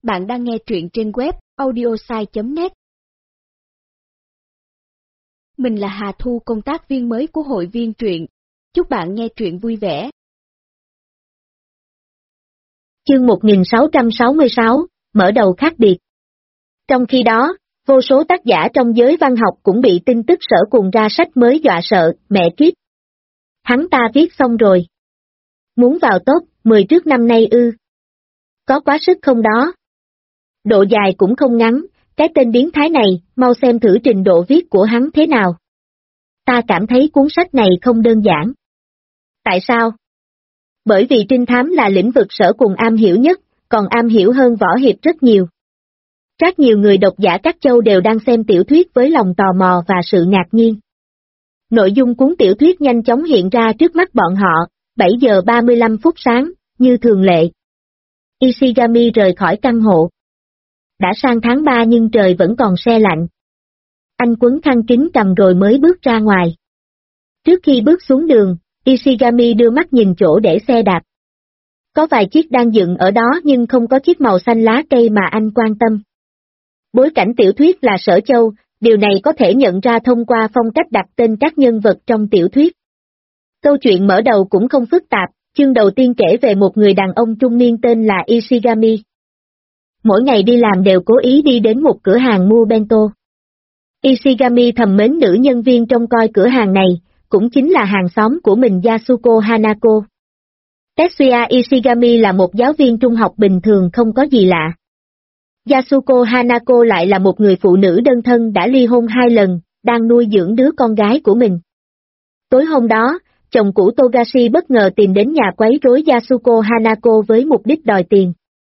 Bạn đang nghe truyện trên web audiosai.net. Mình là Hà Thu, công tác viên mới của hội viên truyện. Chúc bạn nghe truyện vui vẻ. Chương 1666, mở đầu khác biệt. Trong khi đó, vô số tác giả trong giới văn học cũng bị tin tức Sở Cùng ra sách mới dọa sợ, mẹ kiếp. Hắn ta viết xong rồi. Muốn vào top 10 trước năm nay ư? Có quá sức không đó? Độ dài cũng không ngắn, cái tên biến thái này, mau xem thử trình độ viết của hắn thế nào. Ta cảm thấy cuốn sách này không đơn giản. Tại sao? Bởi vì trinh thám là lĩnh vực Sở Cùng am hiểu nhất, còn am hiểu hơn võ hiệp rất nhiều. Rất nhiều người độc giả các châu đều đang xem tiểu thuyết với lòng tò mò và sự ngạc nhiên. Nội dung cuốn tiểu thuyết nhanh chóng hiện ra trước mắt bọn họ, 7 giờ 35 phút sáng, như thường lệ. Ishigami rời khỏi căn hộ. Đã sang tháng 3 nhưng trời vẫn còn se lạnh. Anh quấn khăn kín cầm rồi mới bước ra ngoài. Trước khi bước xuống đường, Ishigami đưa mắt nhìn chỗ để xe đạp. Có vài chiếc đang dựng ở đó nhưng không có chiếc màu xanh lá cây mà anh quan tâm. Bối cảnh tiểu thuyết là Sở Châu, điều này có thể nhận ra thông qua phong cách đặt tên các nhân vật trong tiểu thuyết. Câu chuyện mở đầu cũng không phức tạp, chương đầu tiên kể về một người đàn ông trung niên tên là Ishigami. Mỗi ngày đi làm đều cố ý đi đến một cửa hàng mua bento. Ishigami thầm mến nữ nhân viên trông coi cửa hàng này, cũng chính là hàng xóm của mình Yasuko Hanako. Tetsuya Ishigami là một giáo viên trung học bình thường không có gì lạ. Yasuko Hanako lại là một người phụ nữ đơn thân đã ly hôn 2 lần, đang nuôi dưỡng đứa con gái của mình. Tối hôm đó, chồng cũ Togashi bất ngờ tìm đến nhà quấy rối Yasuko Hanako với mục đích đòi tiền.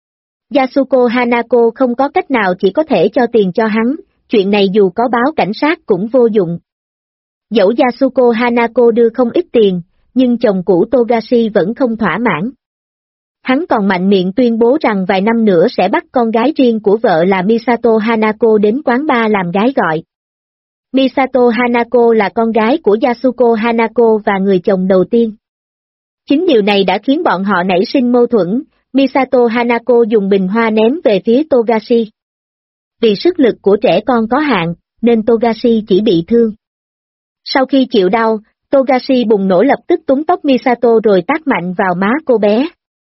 Yasuko Hanako không có cách nào, chỉ có thể cho tiền cho hắn, chuyện này dù có báo cảnh sát cũng vô dụng. Dẫu Yasuko Hanako đưa không ít tiền, nhưng chồng cũ Togashi vẫn không thỏa mãn. Hắn còn mạnh miệng tuyên bố rằng vài năm nữa sẽ bắt con gái riêng của vợ là Misato Hanako đến quán bar làm gái gọi. Misato Hanako là con gái của Yasuko Hanako và người chồng đầu tiên. Chính điều này đã khiến bọn họ nảy sinh mâu thuẫn. Misato Hanako dùng bình hoa ném về phía Togashi. Vì sức lực của trẻ con có hạn, nên Togashi chỉ bị thương. Sau khi chịu đau, Togashi bùng nổ lập tức túm tóc Misato rồi tát mạnh vào má cô bé.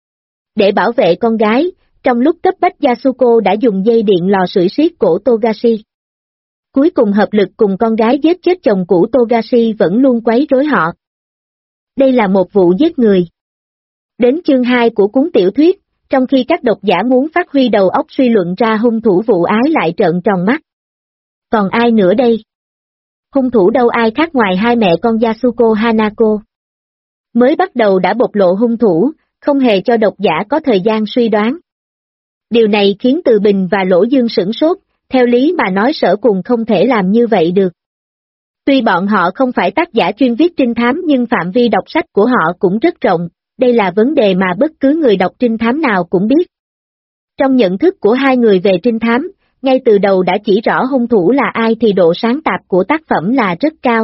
Để bảo vệ con gái, trong lúc cấp bách Yasuko đã dùng dây điện lò sưởi siết cổ Togashi. Cuối cùng hợp lực cùng con gái giết chết chồng cũ Togashi vẫn luôn quấy rối họ. Đây là một vụ giết người. Đến chương 2 của cuốn tiểu thuyết, trong khi các độc giả muốn phát huy đầu óc suy luận ra hung thủ vụ ái lại trợn tròn mắt. Còn ai nữa đây? Hung thủ đâu ai khác ngoài hai mẹ con Yasuko Hanako. Mới bắt đầu đã bộc lộ hung thủ, không hề cho độc giả có thời gian suy đoán. Điều này khiến Từ Bình và Lỗ Dương sửng sốt, theo lý mà nói Sở Cùng không thể làm như vậy được. Tuy bọn họ không phải tác giả chuyên viết trinh thám nhưng phạm vi đọc sách của họ cũng rất rộng, đây là vấn đề mà bất cứ người đọc trinh thám nào cũng biết. Trong nhận thức của hai người về trinh thám, ngay từ đầu đã chỉ rõ hung thủ là ai thì độ sáng tạo của tác phẩm là rất cao.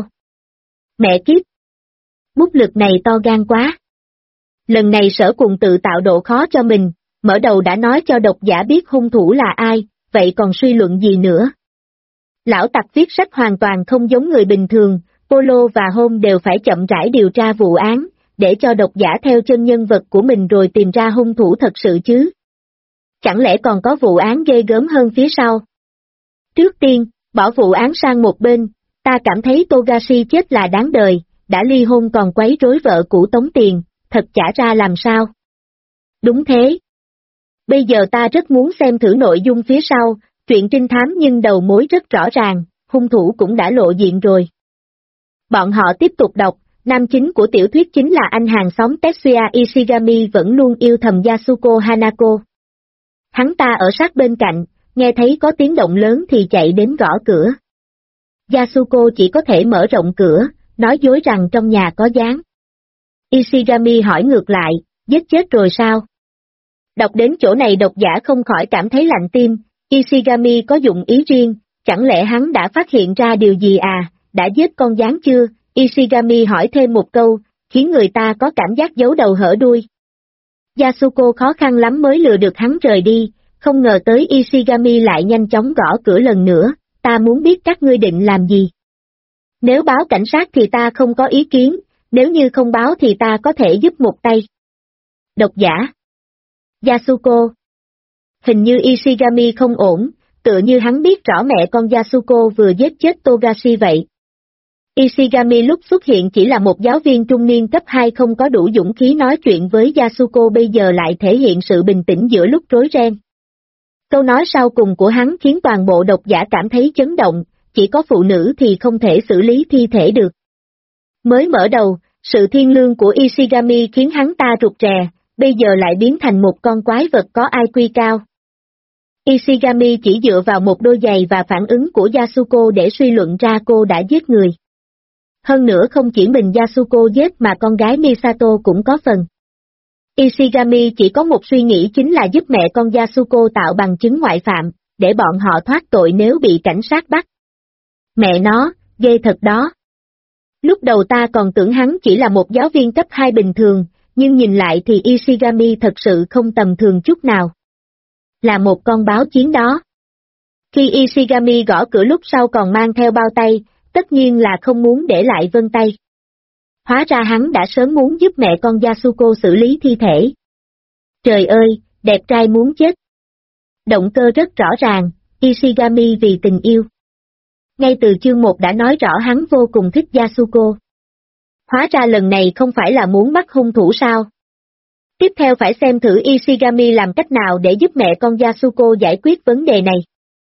Mẹ kiếp! Bút lực này to gan quá. Lần này Sở Cùng tự tạo độ khó cho mình, mở đầu đã nói cho độc giả biết hung thủ là ai, vậy còn suy luận gì nữa? Lão tặc viết sách hoàn toàn không giống người bình thường, Polo và Home đều phải chậm rãi điều tra vụ án, để cho độc giả theo chân nhân vật của mình rồi tìm ra hung thủ thật sự chứ. Chẳng lẽ còn có vụ án ghê gớm hơn phía sau? Trước tiên, bỏ vụ án sang một bên, ta cảm thấy Togashi chết là đáng đời, đã ly hôn còn quấy rối vợ cũ tống tiền, thật chả ra làm sao. Đúng thế. Bây giờ ta rất muốn xem thử nội dung phía sau, chuyện trinh thám nhưng đầu mối rất rõ ràng, hung thủ cũng đã lộ diện rồi. Bọn họ tiếp tục đọc, nam chính của tiểu thuyết chính là anh hàng xóm Tetsuya Ishigami vẫn luôn yêu thầm Yasuko Hanako. Hắn ta ở sát bên cạnh, nghe thấy có tiếng động lớn thì chạy đến gõ cửa. Yasuko chỉ có thể mở rộng cửa, nói dối rằng trong nhà có gián. Ishigami hỏi ngược lại, giết chết rồi sao? Đọc đến chỗ này độc giả không khỏi cảm thấy lạnh tim, Ishigami có dụng ý riêng, chẳng lẽ hắn đã phát hiện ra điều gì à, đã giết con gián chưa? Ishigami hỏi thêm một câu, khiến người ta có cảm giác giấu đầu hở đuôi. Yasuko khó khăn lắm mới lừa được hắn rời đi, không ngờ tới Ishigami lại nhanh chóng gõ cửa lần nữa, ta muốn biết các ngươi định làm gì. Nếu báo cảnh sát thì ta không có ý kiến, nếu như không báo thì ta có thể giúp một tay. Độc giả Yasuko. Hình như Ishigami không ổn, tựa như hắn biết rõ mẹ con Yasuko vừa giết chết Togashi vậy. Ishigami lúc xuất hiện chỉ là một giáo viên trung niên cấp 2 không có đủ dũng khí nói chuyện với Yasuko, bây giờ lại thể hiện sự bình tĩnh giữa lúc rối ren. Câu nói sau cùng của hắn khiến toàn bộ độc giả cảm thấy chấn động, chỉ có phụ nữ thì không thể xử lý thi thể được. Mới mở đầu, sự thiêng liêng của Ishigami khiến hắn ta rụt rè, bây giờ lại biến thành một con quái vật có IQ cao. Ishigami chỉ dựa vào một đôi giày và phản ứng của Yasuko để suy luận ra cô đã giết người. Hơn nữa không chỉ mình Yasuko giết mà con gái Misato cũng có phần. Ishigami chỉ có một suy nghĩ, chính là giúp mẹ con Yasuko tạo bằng chứng ngoại phạm, để bọn họ thoát tội nếu bị cảnh sát bắt. Mẹ nó, ghê thật đó. Lúc đầu ta còn tưởng hắn chỉ là một giáo viên cấp 2 bình thường, nhưng nhìn lại thì Ishigami thật sự không tầm thường chút nào. Là một con báo chiến đó. Khi Ishigami gõ cửa lúc sau còn mang theo bao tay, tất nhiên là không muốn để lại vân tay. Hóa ra hắn đã sớm muốn giúp mẹ con Yasuko xử lý thi thể. Trời ơi, đẹp trai muốn chết. Động cơ rất rõ ràng, Ishigami vì tình yêu. Ngay từ chương 1 đã nói rõ hắn vô cùng thích Yasuko. Hóa ra lần này không phải là muốn bắt hung thủ sao? Tiếp theo phải xem thử Ishigami làm cách nào để giúp mẹ con Yasuko giải quyết vấn đề này.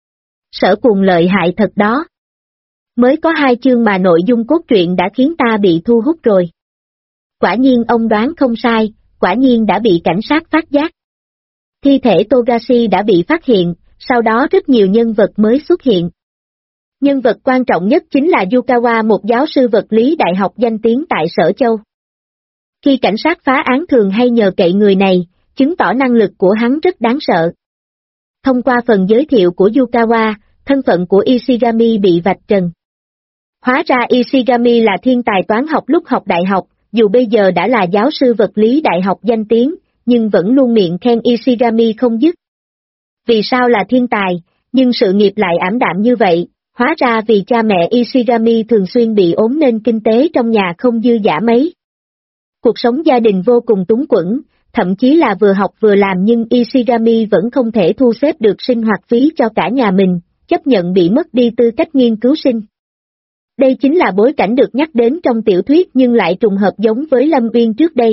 Sở Cuồng lợi hại thật đó. Mới có 2 chương mà nội dung cốt truyện đã khiến ta bị thu hút rồi. Quả nhiên ông đoán không sai, quả nhiên đã bị cảnh sát phát giác. Thi thể Togashi đã bị phát hiện, sau đó rất nhiều nhân vật mới xuất hiện. Nhân vật quan trọng nhất chính là Yukawa, một giáo sư vật lý đại học danh tiếng tại Sở Châu. Khi cảnh sát phá án thường hay nhờ cậy người này, chứng tỏ năng lực của hắn rất đáng sợ. Thông qua phần giới thiệu của Yukawa, thân phận của Ishigami bị vạch trần. Hóa ra Ishigami là thiên tài toán học lúc học đại học, dù bây giờ đã là giáo sư vật lý đại học danh tiếng, nhưng vẫn luôn miệng khen Ishigami không dứt. Vì sao là thiên tài, nhưng sự nghiệp lại ảm đạm như vậy? Hóa ra vì cha mẹ Ishigami thường xuyên bị ốm nên kinh tế trong nhà không dư dả mấy. Cuộc sống gia đình vô cùng túng quẫn, thậm chí là vừa học vừa làm, nhưng Ishigami vẫn không thể thu xếp được sinh hoạt phí cho cả nhà mình, chấp nhận bị mất đi tư cách nghiên cứu sinh. Đây chính là bối cảnh được nhắc đến trong tiểu thuyết nhưng lại trùng hợp giống với Lâm Uyên trước đây.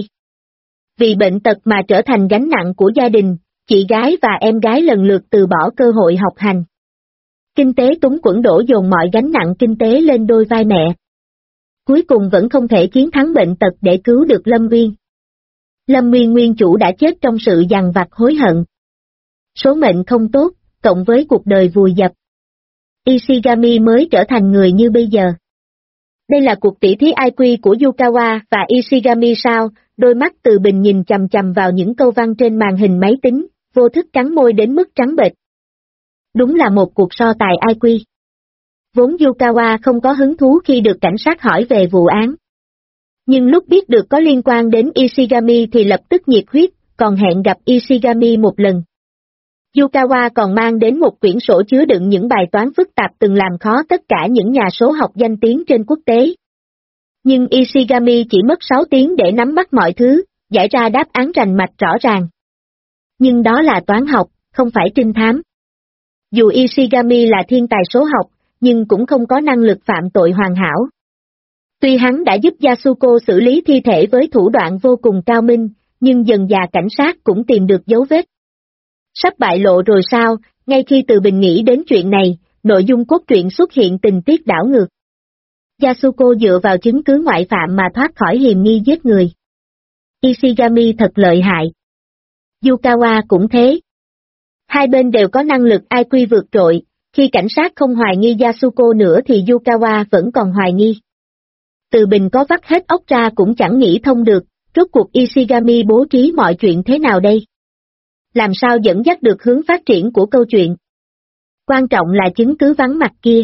Vì bệnh tật mà trở thành gánh nặng của gia đình, chị gái và em gái lần lượt từ bỏ cơ hội học hành. Kinh tế túng quẫn đổ dồn mọi gánh nặng kinh tế lên đôi vai mẹ. Cuối cùng vẫn không thể chiến thắng bệnh tật để cứu được Lâm Uyên. Lâm Uyên nguyên chủ đã chết trong sự dằn vặt hối hận. Số mệnh không tốt, cộng với cuộc đời vùi dập. Ishigami mới trở thành người như bây giờ. Đây là cuộc tỉ thí IQ của Yukawa và Ishigami sao? Đôi mắt Từ Bình nhìn chằm chằm vào những câu văn trên màn hình máy tính, vô thức cắn môi đến mức trắng bệch. Đúng là một cuộc so tài IQ. Vốn Yukawa không có hứng thú khi được cảnh sát hỏi về vụ án. Nhưng lúc biết được có liên quan đến Ishigami thì lập tức nhiệt huyết, còn hẹn gặp Ishigami một lần. Yukawa còn mang đến một quyển sổ chứa đựng những bài toán phức tạp từng làm khó tất cả những nhà số học danh tiếng trên quốc tế. Nhưng Ishigami chỉ mất 6 tiếng để nắm bắt mọi thứ, giải ra đáp án rành mạch rõ ràng. Nhưng đó là toán học, không phải trinh thám. Dù Ishigami là thiên tài số học, nhưng cũng không có năng lực phạm tội hoàn hảo. Tuy hắn đã giúp Yasuko xử lý thi thể với thủ đoạn vô cùng cao minh, nhưng dần dà cảnh sát cũng tìm được dấu vết. Sắp bại lộ rồi sao? Ngay khi Từ Bình nghĩ đến chuyện này, nội dung cốt truyện xuất hiện tình tiết đảo ngược. Yasuko dựa vào chứng cứ ngoại phạm mà thoát khỏi hiềm nghi giết người. Ishigami thật lợi hại. Yukawa cũng thế. Hai bên đều có năng lực IQ vượt trội, khi cảnh sát không hoài nghi Yasuko nữa thì Yukawa vẫn còn hoài nghi. Từ Bình có vắt hết óc ra cũng chẳng nghĩ thông được, rốt cuộc Ishigami bố trí mọi chuyện thế nào đây? Làm sao dẫn dắt được hướng phát triển của câu chuyện? Quan trọng là chứng cứ vắng mặt kia.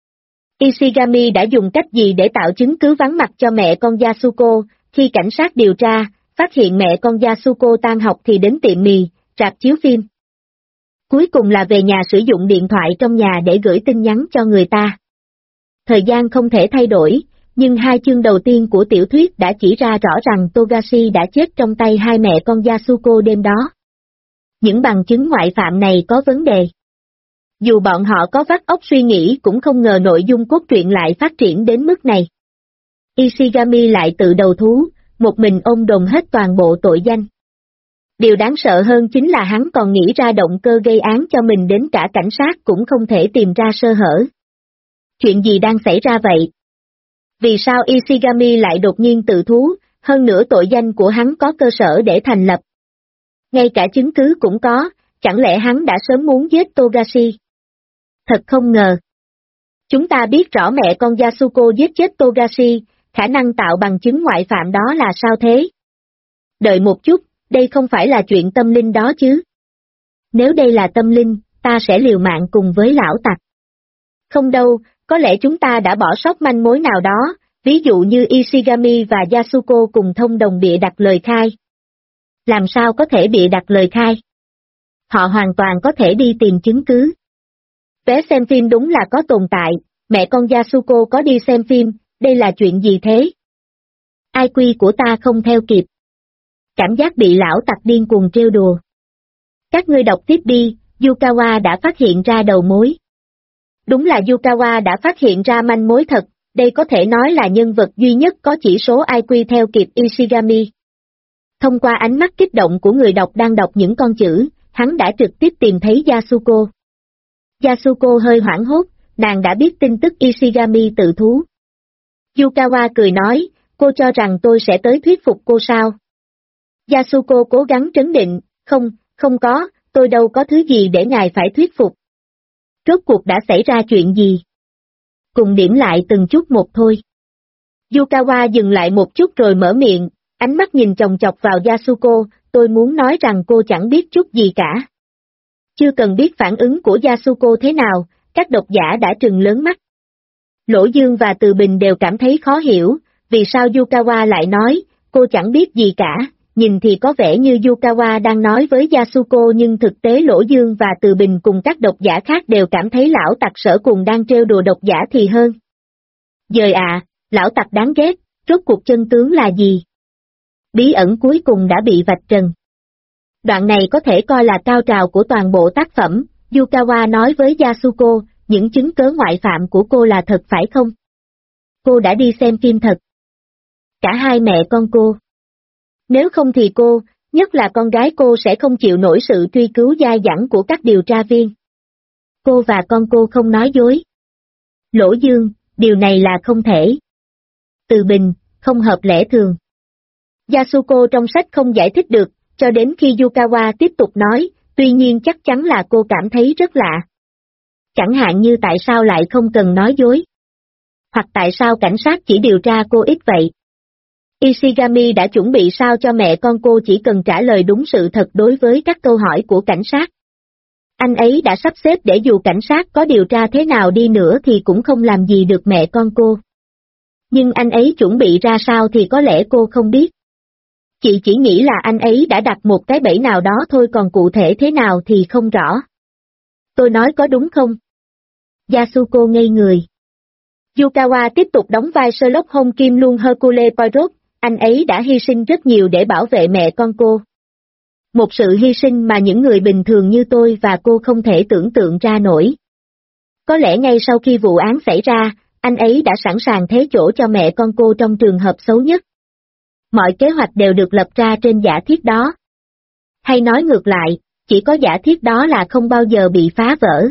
Ishigami đã dùng cách gì để tạo chứng cứ vắng mặt cho mẹ con Yasuko? Khi cảnh sát điều tra, phát hiện mẹ con Yasuko tan học thì đến tiệm mì, rạp chiếu phim. Cuối cùng là về nhà sử dụng điện thoại trong nhà để gửi tin nhắn cho người ta. Thời gian không thể thay đổi, nhưng hai chương đầu tiên của tiểu thuyết đã chỉ ra rõ rằng Togashi đã chết trong tay hai mẹ con Yasuko đêm đó. Những bằng chứng ngoại phạm này có vấn đề. Dù bọn họ có vắt óc suy nghĩ cũng không ngờ nội dung cốt truyện lại phát triển đến mức này. Ishigami lại tự đầu thú, một mình ôm đồm hết toàn bộ tội danh. Điều đáng sợ hơn chính là hắn còn nghĩ ra động cơ gây án cho mình, đến cả cảnh sát cũng không thể tìm ra sơ hở. Chuyện gì đang xảy ra vậy? Vì sao Ishigami lại đột nhiên tự thú, hơn nữa tội danh của hắn có cơ sở để thành lập? Ngay cả chứng cứ cũng có, chẳng lẽ hắn đã sớm muốn giết Togashi? Thật không ngờ. Chúng ta biết rõ mẹ con Yasuko giết chết Togashi, khả năng tạo bằng chứng ngoại phạm đó là sao thế? Đợi một chút, đây không phải là chuyện tâm linh đó chứ? Nếu đây là tâm linh, ta sẽ liều mạng cùng với lão tặc. Không đâu, có lẽ chúng ta đã bỏ sót manh mối nào đó, ví dụ như Ishigami và Yasuko cùng thông đồng bịa đặt lời khai. Làm sao có thể bịa đặt lời khai? Họ hoàn toàn có thể đi tìm chứng cứ. Vé xem phim đúng là có tồn tại, mẹ con Yasuko có đi xem phim, đây là chuyện gì thế? IQ của ta không theo kịp. Cảm giác bị lão tặc điên cuồng trêu đùa. Các ngươi đọc tiếp đi, Yukawa đã phát hiện ra đầu mối. Đúng là Yukawa đã phát hiện ra manh mối thật, đây có thể nói là nhân vật duy nhất có chỉ số IQ theo kịp Ishigami. Thông qua ánh mắt kích động của người đọc đang đọc những con chữ, hắn đã trực tiếp tìm thấy Yasuko. Yasuko hơi hoảng hốt, nàng đã biết tin tức Ishigami tự thú. Yukawa cười nói, cô cho rằng tôi sẽ tới thuyết phục cô sao? Yasuko cố gắng trấn định, không có, tôi đâu có thứ gì để ngài phải thuyết phục. Rốt cuộc đã xảy ra chuyện gì? Cùng điểm lại từng chút một thôi. Yukawa dừng lại một chút rồi mở miệng, ánh mắt nhìn chòng chọc vào Yasuko, tôi muốn nói rằng cô chẳng biết chút gì cả. Chưa cần biết phản ứng của Yasuko thế nào, các độc giả đã trừng lớn mắt. Lỗ Dương và Từ Bình đều cảm thấy khó hiểu, vì sao Yukawa lại nói, cô chẳng biết gì cả, nhìn thì có vẻ như Yukawa đang nói với Yasuko nhưng thực tế Lỗ Dương và Từ Bình cùng các độc giả khác đều cảm thấy lão tặc Sở Cùng đang trêu đùa độc giả thì hơn. Giời ạ, lão tặc đáng ghét, rốt cuộc chân tướng là gì? Bí ẩn cuối cùng đã bị vạch trần. Đoạn này có thể coi là cao trào của toàn bộ tác phẩm, Yukawa nói với Yasuko, những chứng cớ ngoại phạm của cô là thật phải không? Cô đã đi xem phim thật. Cả hai mẹ con cô. Nếu không thì cô, nhất là con gái cô sẽ không chịu nổi sự truy cứu dai dẳng của các điều tra viên. Cô và con cô không nói dối. Lỗ Dương, điều này là không thể. Từ Bình, không hợp lẽ thường. Yasuko trong sách không giải thích được, cho đến khi Yukawa tiếp tục nói, tuy nhiên chắc chắn là cô cảm thấy rất lạ. Chẳng hạn như tại sao lại không cần nói dối. Hoặc tại sao cảnh sát chỉ điều tra cô ít vậy. Ishigami đã chuẩn bị sao cho mẹ con cô chỉ cần trả lời đúng sự thật đối với các câu hỏi của cảnh sát. Anh ấy đã sắp xếp để dù cảnh sát có điều tra thế nào đi nữa thì cũng không làm gì được mẹ con cô. Nhưng anh ấy chuẩn bị ra sao thì có lẽ cô không biết. Chị chỉ nghĩ là anh ấy đã đặt một cái bẫy nào đó thôi, còn cụ thể thế nào thì không rõ. Tôi nói có đúng không? Yasuko ngây người. Yukawa tiếp tục đóng vai Sherlock Holmes Kim Luân Hercule Poirot, anh ấy đã hy sinh rất nhiều để bảo vệ mẹ con cô. Một sự hy sinh mà những người bình thường như tôi và cô không thể tưởng tượng ra nổi. Có lẽ ngay sau khi vụ án xảy ra, anh ấy đã sẵn sàng thế chỗ cho mẹ con cô trong trường hợp xấu nhất. Mọi kế hoạch đều được lập ra trên giả thiết đó. Hay nói ngược lại, chỉ có giả thiết đó là không bao giờ bị phá vỡ.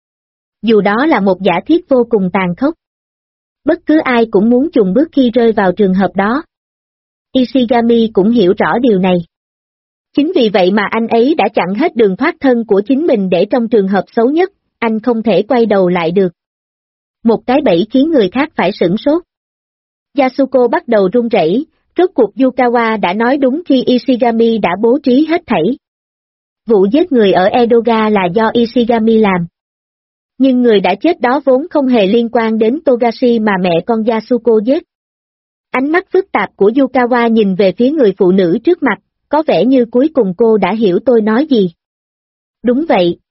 Dù đó là một giả thiết vô cùng tàn khốc. Bất cứ ai cũng muốn chùn bước khi rơi vào trường hợp đó. Ishigami cũng hiểu rõ điều này. Chính vì vậy mà anh ấy đã chặn hết đường thoát thân của chính mình để trong trường hợp xấu nhất, anh không thể quay đầu lại được. Một cái bẫy khiến người khác phải sửng sốt. Yasuko bắt đầu run rẩy, rốt cuộc Yukawa đã nói đúng khi Ishigami đã bố trí hết thảy. Vụ giết người ở Edoga là do Ishigami làm. Nhưng người đã chết đó vốn không hề liên quan đến Togashi mà mẹ con Yasuko giết. Ánh mắt phức tạp của Yukawa nhìn về phía người phụ nữ trước mặt, có vẻ như cuối cùng cô đã hiểu tôi nói gì. Đúng vậy,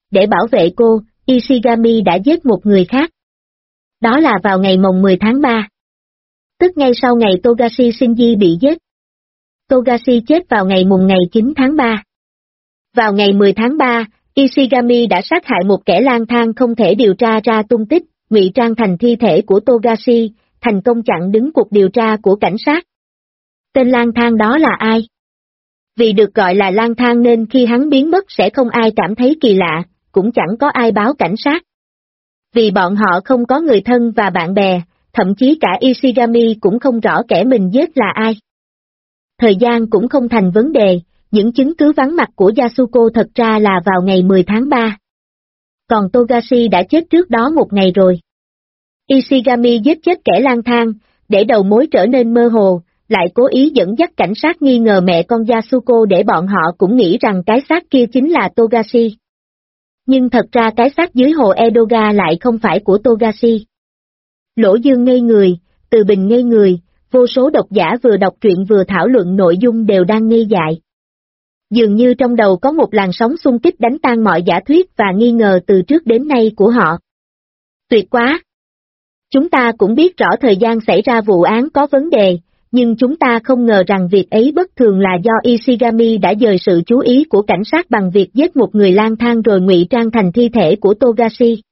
để bảo vệ cô, Ishigami đã giết một người khác. Đó là vào ngày mồng 10 tháng 3. Tức ngay sau ngày Togashi Shinji bị giết. Togashi chết vào ngày mùng ngày 9 tháng 3. Vào ngày 10 tháng 3, Ishigami đã sát hại một kẻ lang thang không thể điều tra ra tung tích, ngụy trang thành thi thể của Togashi, thành công chặn đứng cuộc điều tra của cảnh sát. Tên lang thang đó là ai? Vì được gọi là lang thang nên khi hắn biến mất sẽ không ai cảm thấy kỳ lạ, cũng chẳng có ai báo cảnh sát. Vì bọn họ không có người thân và bạn bè, thậm chí cả Ishigami cũng không rõ kẻ mình giết là ai. Thời gian cũng không thành vấn đề, những chứng cứ vắng mặt của Yasuko thật ra là vào ngày 10 tháng 3. Còn Togashi đã chết trước đó một ngày rồi. Ishigami giết chết kẻ lang thang, để đầu mối trở nên mơ hồ, lại cố ý dẫn dắt cảnh sát nghi ngờ mẹ con Yasuko để bọn họ cũng nghĩ rằng cái xác kia chính là Togashi. Nhưng thật ra cái xác dưới hồ Edoga lại không phải của Togashi. Lỗ Dương ngây người, Từ Bình ngây người, vô số độc giả vừa đọc truyện vừa thảo luận nội dung đều đang ngây dại. Dường như trong đầu có một làn sóng xung kích đánh tan mọi giả thuyết và nghi ngờ từ trước đến nay của họ. Tuyệt quá! Chúng ta cũng biết rõ thời gian xảy ra vụ án có vấn đề, nhưng chúng ta không ngờ rằng việc ấy bất thường là do Ishigami đã dời sự chú ý của cảnh sát bằng việc giết một người lang thang rồi ngụy trang thành thi thể của Togashi.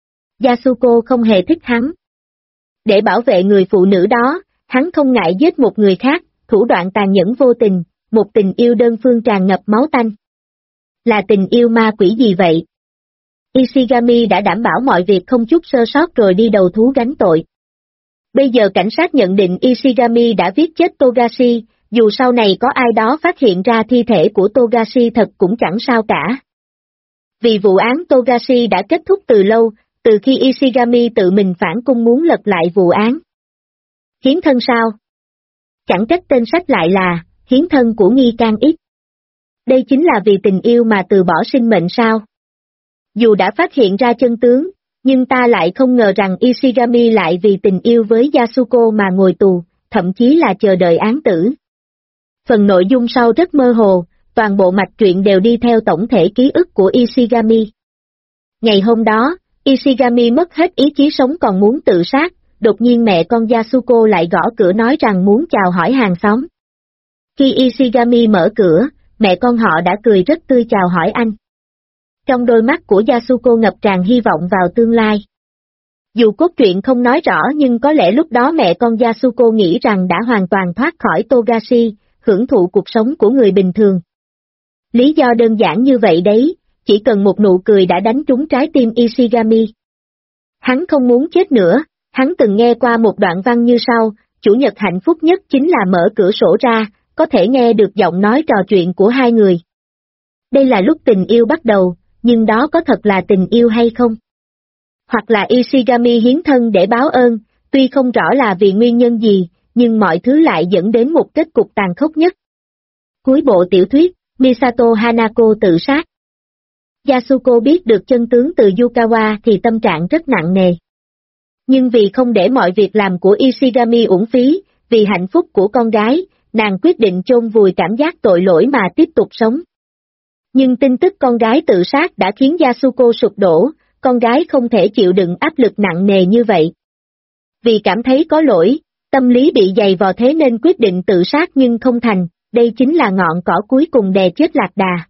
Yasuko không hề thích hắn. Để bảo vệ người phụ nữ đó, hắn không ngại giết một người khác, thủ đoạn tàn nhẫn vô tình, một tình yêu đơn phương tràn ngập máu tanh. Là tình yêu ma quỷ gì vậy? Ishigami đã đảm bảo mọi việc không chút sơ sót rồi đi đầu thú gánh tội. Bây giờ cảnh sát nhận định Ishigami đã giết chết Togashi, dù sau này có ai đó phát hiện ra thi thể của Togashi thật cũng chẳng sao cả. Vì vụ án Togashi đã kết thúc từ lâu, từ khi Ishigami tự mình phản cung muốn lật lại vụ án. Hiến thân sao? Chẳng trách tên sách lại là hiến thân của nghi can X. Đây chính là vì tình yêu mà từ bỏ sinh mệnh sao? Dù đã phát hiện ra chân tướng, nhưng ta lại không ngờ rằng Ishigami lại vì tình yêu với Yasuko mà ngồi tù, thậm chí là chờ đợi án tử. Phần nội dung sau rất mơ hồ, toàn bộ mạch truyện đều đi theo tổng thể ký ức của Ishigami. Ngày hôm đó, Ishigami mất hết ý chí sống còn muốn tự sát, đột nhiên mẹ con Yasuko lại gõ cửa nói rằng muốn chào hỏi hàng xóm. Khi Ishigami mở cửa, mẹ con họ đã cười rất tươi chào hỏi anh. Trong đôi mắt của Yasuko ngập tràn hy vọng vào tương lai. Dù cốt truyện không nói rõ nhưng có lẽ lúc đó mẹ con Yasuko nghĩ rằng đã hoàn toàn thoát khỏi Togashi, hưởng thụ cuộc sống của người bình thường. Lý do đơn giản như vậy đấy, chỉ cần một nụ cười đã đánh trúng trái tim Ishigami. Hắn không muốn chết nữa, hắn từng nghe qua một đoạn văn như sau, chủ nhật hạnh phúc nhất chính là mở cửa sổ ra, có thể nghe được giọng nói trò chuyện của hai người. Đây là lúc tình yêu bắt đầu, nhưng đó có thật là tình yêu hay không? Hoặc là Ishigami hiến thân để báo ơn, tuy không rõ là vì nguyên nhân gì, nhưng mọi thứ lại dẫn đến một kết cục tàn khốc nhất. Cuối bộ tiểu thuyết, Misato Hanako tự sát. Yasuko biết được chân tướng từ Yukawa thì tâm trạng rất nặng nề. Nhưng vì không để mọi việc làm của Ishigami uổng phí, vì hạnh phúc của con gái, nàng quyết định chôn vùi cảm giác tội lỗi mà tiếp tục sống. Nhưng tin tức con gái tự sát đã khiến Yasuko sụp đổ, con gái không thể chịu đựng áp lực nặng nề như vậy. Vì cảm thấy có lỗi, tâm lý bị dày vò thế nên quyết định tự sát nhưng không thành, đây chính là ngọn cỏ cuối cùng đè chết lạc đà.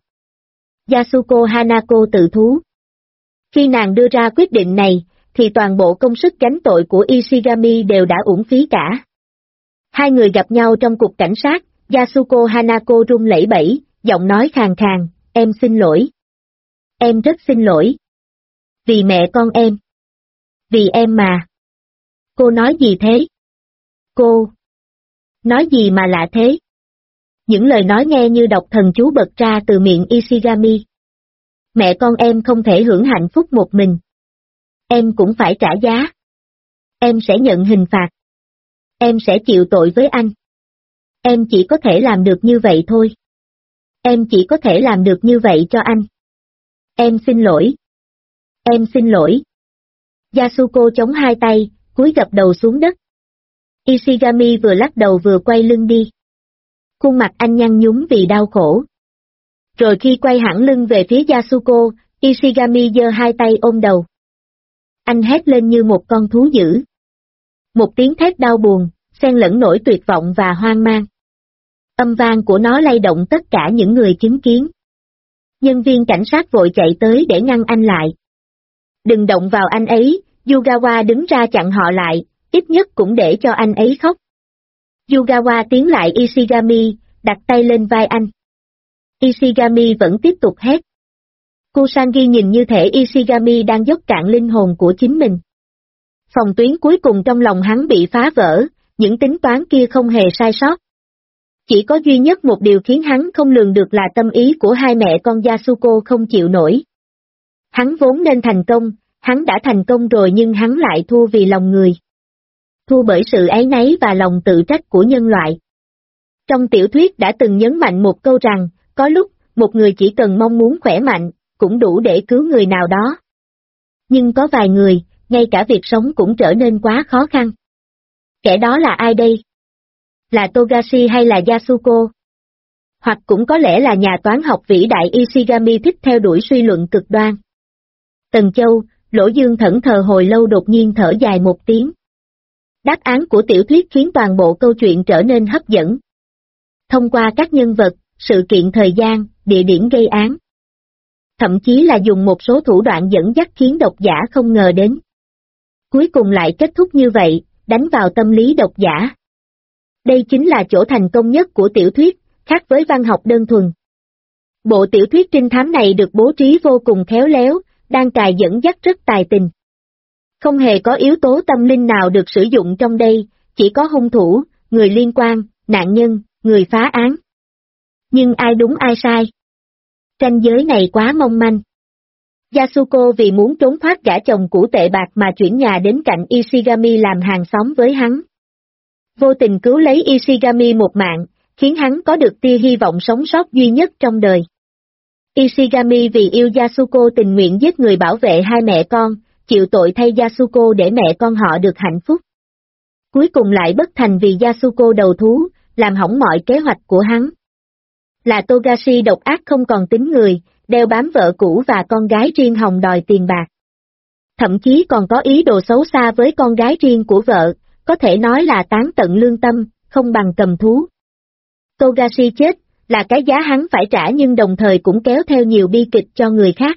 Yasuko Hanako tự thú. Khi nàng đưa ra quyết định này, thì toàn bộ công sức gánh tội của Ishigami đều đã uổng phí cả. Hai người gặp nhau trong cục cảnh sát, Yasuko Hanako run lẩy bẩy, giọng nói khàn khàn, em xin lỗi. Em rất xin lỗi. Vì mẹ con em. Vì em mà. Cô nói gì thế? Cô. Nói gì mà lạ thế? Những lời nói nghe như đọc thần chú bật ra từ miệng Ishigami. Mẹ con em không thể hưởng hạnh phúc một mình. Em cũng phải trả giá. Em sẽ nhận hình phạt. Em sẽ chịu tội với anh. Em chỉ có thể làm được như vậy thôi. Em chỉ có thể làm được như vậy cho anh. Em xin lỗi. Em xin lỗi. Yasuko chống hai tay, cúi gập đầu xuống đất. Ishigami vừa lắc đầu vừa quay lưng đi. Khuôn mặt anh nhăn nhúm vì đau khổ. Rồi khi quay hẳn lưng về phía Yasuko, Ishigami giơ hai tay ôm đầu. Anh hét lên như một con thú dữ. Một tiếng thét đau buồn, xen lẫn nỗi tuyệt vọng và hoang mang. Âm vang của nó lay động tất cả những người chứng kiến. Nhân viên cảnh sát vội chạy tới để ngăn anh lại. Đừng động vào anh ấy, Yugawa đứng ra chặn họ lại, ít nhất cũng để cho anh ấy khóc. Yugawa tiến lại Ishigami, đặt tay lên vai anh. Ishigami vẫn tiếp tục hét. Kusanagi nhìn như thể Ishigami đang dốc cạn linh hồn của chính mình. Phòng tuyến cuối cùng trong lòng hắn bị phá vỡ, những tính toán kia không hề sai sót. Chỉ có duy nhất một điều khiến hắn không lường được là tâm ý của hai mẹ con Yasuko không chịu nổi. Hắn vốn nên thành công, hắn đã thành công rồi nhưng hắn lại thua vì lòng người. Thua bởi sự áy náy và lòng tự trách của nhân loại. Trong tiểu thuyết đã từng nhấn mạnh một câu rằng, có lúc, một người chỉ cần mong muốn khỏe mạnh, cũng đủ để cứu người nào đó. Nhưng có vài người, ngay cả việc sống cũng trở nên quá khó khăn. Kẻ đó là ai đây? Là Togashi hay là Yasuko? Hoặc cũng có lẽ là nhà toán học vĩ đại Ishigami thích theo đuổi suy luận cực đoan. Tần Châu, Lỗ Dương thẫn thờ hồi lâu đột nhiên thở dài một tiếng. Đáp án của tiểu thuyết khiến toàn bộ câu chuyện trở nên hấp dẫn. Thông qua các nhân vật, sự kiện thời gian, địa điểm gây án. Thậm chí là dùng một số thủ đoạn dẫn dắt khiến độc giả không ngờ đến. Cuối cùng lại kết thúc như vậy, đánh vào tâm lý độc giả. Đây chính là chỗ thành công nhất của tiểu thuyết, khác với văn học đơn thuần. Bộ tiểu thuyết trinh thám này được bố trí vô cùng khéo léo, đan cài dẫn dắt rất tài tình. Không hề có yếu tố tâm linh nào được sử dụng trong đây, chỉ có hung thủ, người liên quan, nạn nhân, người phá án. Nhưng ai đúng ai sai? Ranh giới này quá mong manh. Yasuko vì muốn trốn thoát gã chồng cũ tệ bạc mà chuyển nhà đến cạnh Ishigami làm hàng xóm với hắn. Vô tình cứu lấy Ishigami một mạng, khiến hắn có được tia hy vọng sống sót duy nhất trong đời. Ishigami vì yêu Yasuko tình nguyện giết người bảo vệ hai mẹ con, chịu tội thay Yasuko để mẹ con họ được hạnh phúc. Cuối cùng lại bất thành vì Yasuko đầu thú, làm hỏng mọi kế hoạch của hắn. Là Togashi độc ác không còn tính người, đeo bám vợ cũ và con gái riêng hòng đòi tiền bạc. Thậm chí còn có ý đồ xấu xa với con gái riêng của vợ, có thể nói là tán tận lương tâm, không bằng cầm thú. Togashi chết, là cái giá hắn phải trả nhưng đồng thời cũng kéo theo nhiều bi kịch cho người khác.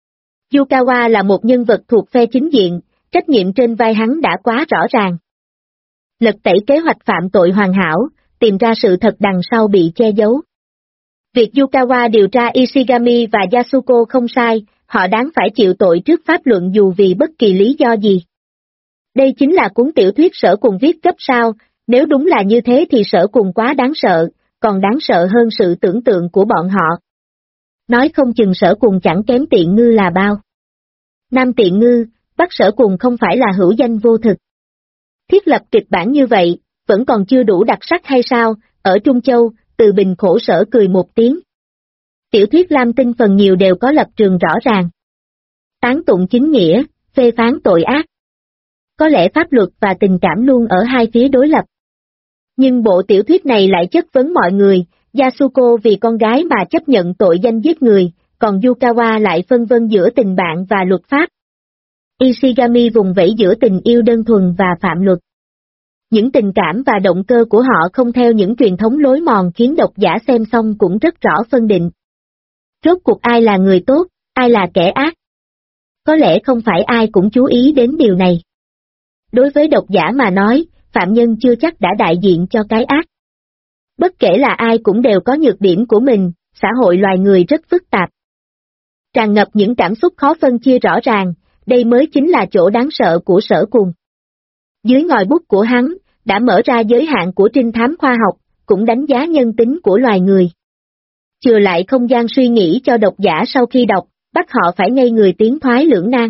Yukawa là một nhân vật thuộc phe chính diện, trách nhiệm trên vai hắn đã quá rõ ràng. Lật tẩy kế hoạch phạm tội hoàn hảo, tìm ra sự thật đằng sau bị che giấu. Việc Yukawa điều tra Ishigami và Yasuko không sai, họ đáng phải chịu tội trước pháp luật dù vì bất kỳ lý do gì. Đây chính là cuốn tiểu thuyết Sở Cùng viết cấp sao, nếu đúng là như thế thì Sở Cùng quá đáng sợ, còn đáng sợ hơn sự tưởng tượng của bọn họ. Nói không chừng Sở Cùng chẳng kém Tiện Ngư là bao. Nam Tiện Ngư, Bắc Sở Cùng không phải là hữu danh vô thực. Thiết lập kịch bản như vậy, vẫn còn chưa đủ đặc sắc hay sao? Ở Trung Châu, Từ Bình khổ sở cười một tiếng. Tiểu thuyết Lam Tinh phần nhiều đều có lập trường rõ ràng. Tán tụng chính nghĩa, phê phán tội ác. Có lẽ pháp luật và tình cảm luôn ở hai phía đối lập. Nhưng bộ tiểu thuyết này lại chất vấn mọi người, Yasuko vì con gái mà chấp nhận tội danh giết người, còn Yukawa lại phân vân giữa tình bạn và luật pháp. Ishigami vùng vẫy giữa tình yêu đơn thuần và phạm luật. Những tình cảm và động cơ của họ không theo những truyền thống lối mòn khiến độc giả xem xong cũng rất rõ phân định. Rốt cuộc ai là người tốt, ai là kẻ ác? Có lẽ không phải ai cũng chú ý đến điều này. Đối với độc giả mà nói, phạm nhân chưa chắc đã đại diện cho cái ác. Bất kể là ai cũng đều có nhược điểm của mình, xã hội loài người rất phức tạp. Tràn ngập những cảm xúc khó phân chia rõ ràng, đây mới chính là chỗ đáng sợ của Sở Cùng. Dưới ngòi bút của hắn, đã mở ra giới hạn của trinh thám khoa học, cũng đánh giá nhân tính của loài người. Chừa lại không gian suy nghĩ cho độc giả sau khi đọc, bắt họ phải ngây người tiến thoái lưỡng nan.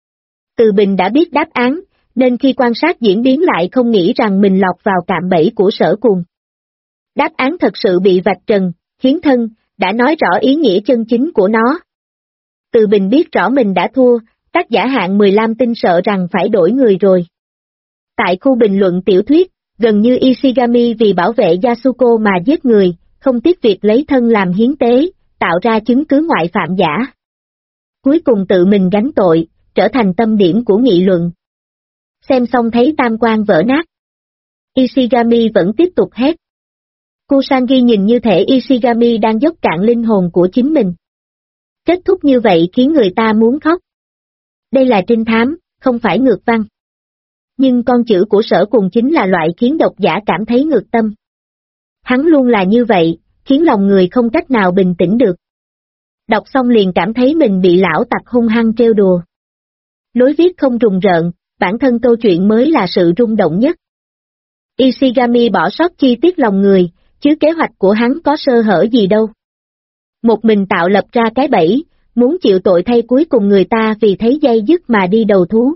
Từ Bình đã biết đáp án, nên khi quan sát diễn biến lại không nghĩ rằng mình lọt vào cạm bẫy của Sở Cùng. Đáp án thật sự bị vạch trần, hiến thân, đã nói rõ ý nghĩa chân chính của nó. Từ Bình biết rõ mình đã thua, tác giả hạng 15 tin sợ rằng phải đổi người rồi. Tại khu bình luận tiểu thuyết, gần như Ishigami vì bảo vệ Yasuko mà giết người, không tiếc việc lấy thân làm hiến tế, tạo ra chứng cứ ngoại phạm giả. Cuối cùng tự mình gánh tội, trở thành tâm điểm của nghị luận. Xem xong thấy tam quan vỡ nát. Ishigami vẫn tiếp tục hét. Kusangi nhìn như thể Ishigami đang dốc cạn linh hồn của chính mình. Kết thúc như vậy khiến người ta muốn khóc. Đây là trinh thám, không phải ngược văn. Nhưng con chữ của Sở Cùng chính là loại khiến độc giả cảm thấy ngược tâm. Hắn luôn là như vậy, khiến lòng người không cách nào bình tĩnh được. Đọc xong liền cảm thấy mình bị lão tặc hung hăng trêu đùa. Lối viết không rùng rợn, bản thân câu chuyện mới là sự rung động nhất. Ishigami bỏ sót chi tiết lòng người, chứ kế hoạch của hắn có sơ hở gì đâu. Một mình tạo lập ra cái bẫy, muốn chịu tội thay cuối cùng người ta vì thấy day dứt mà đi đầu thú.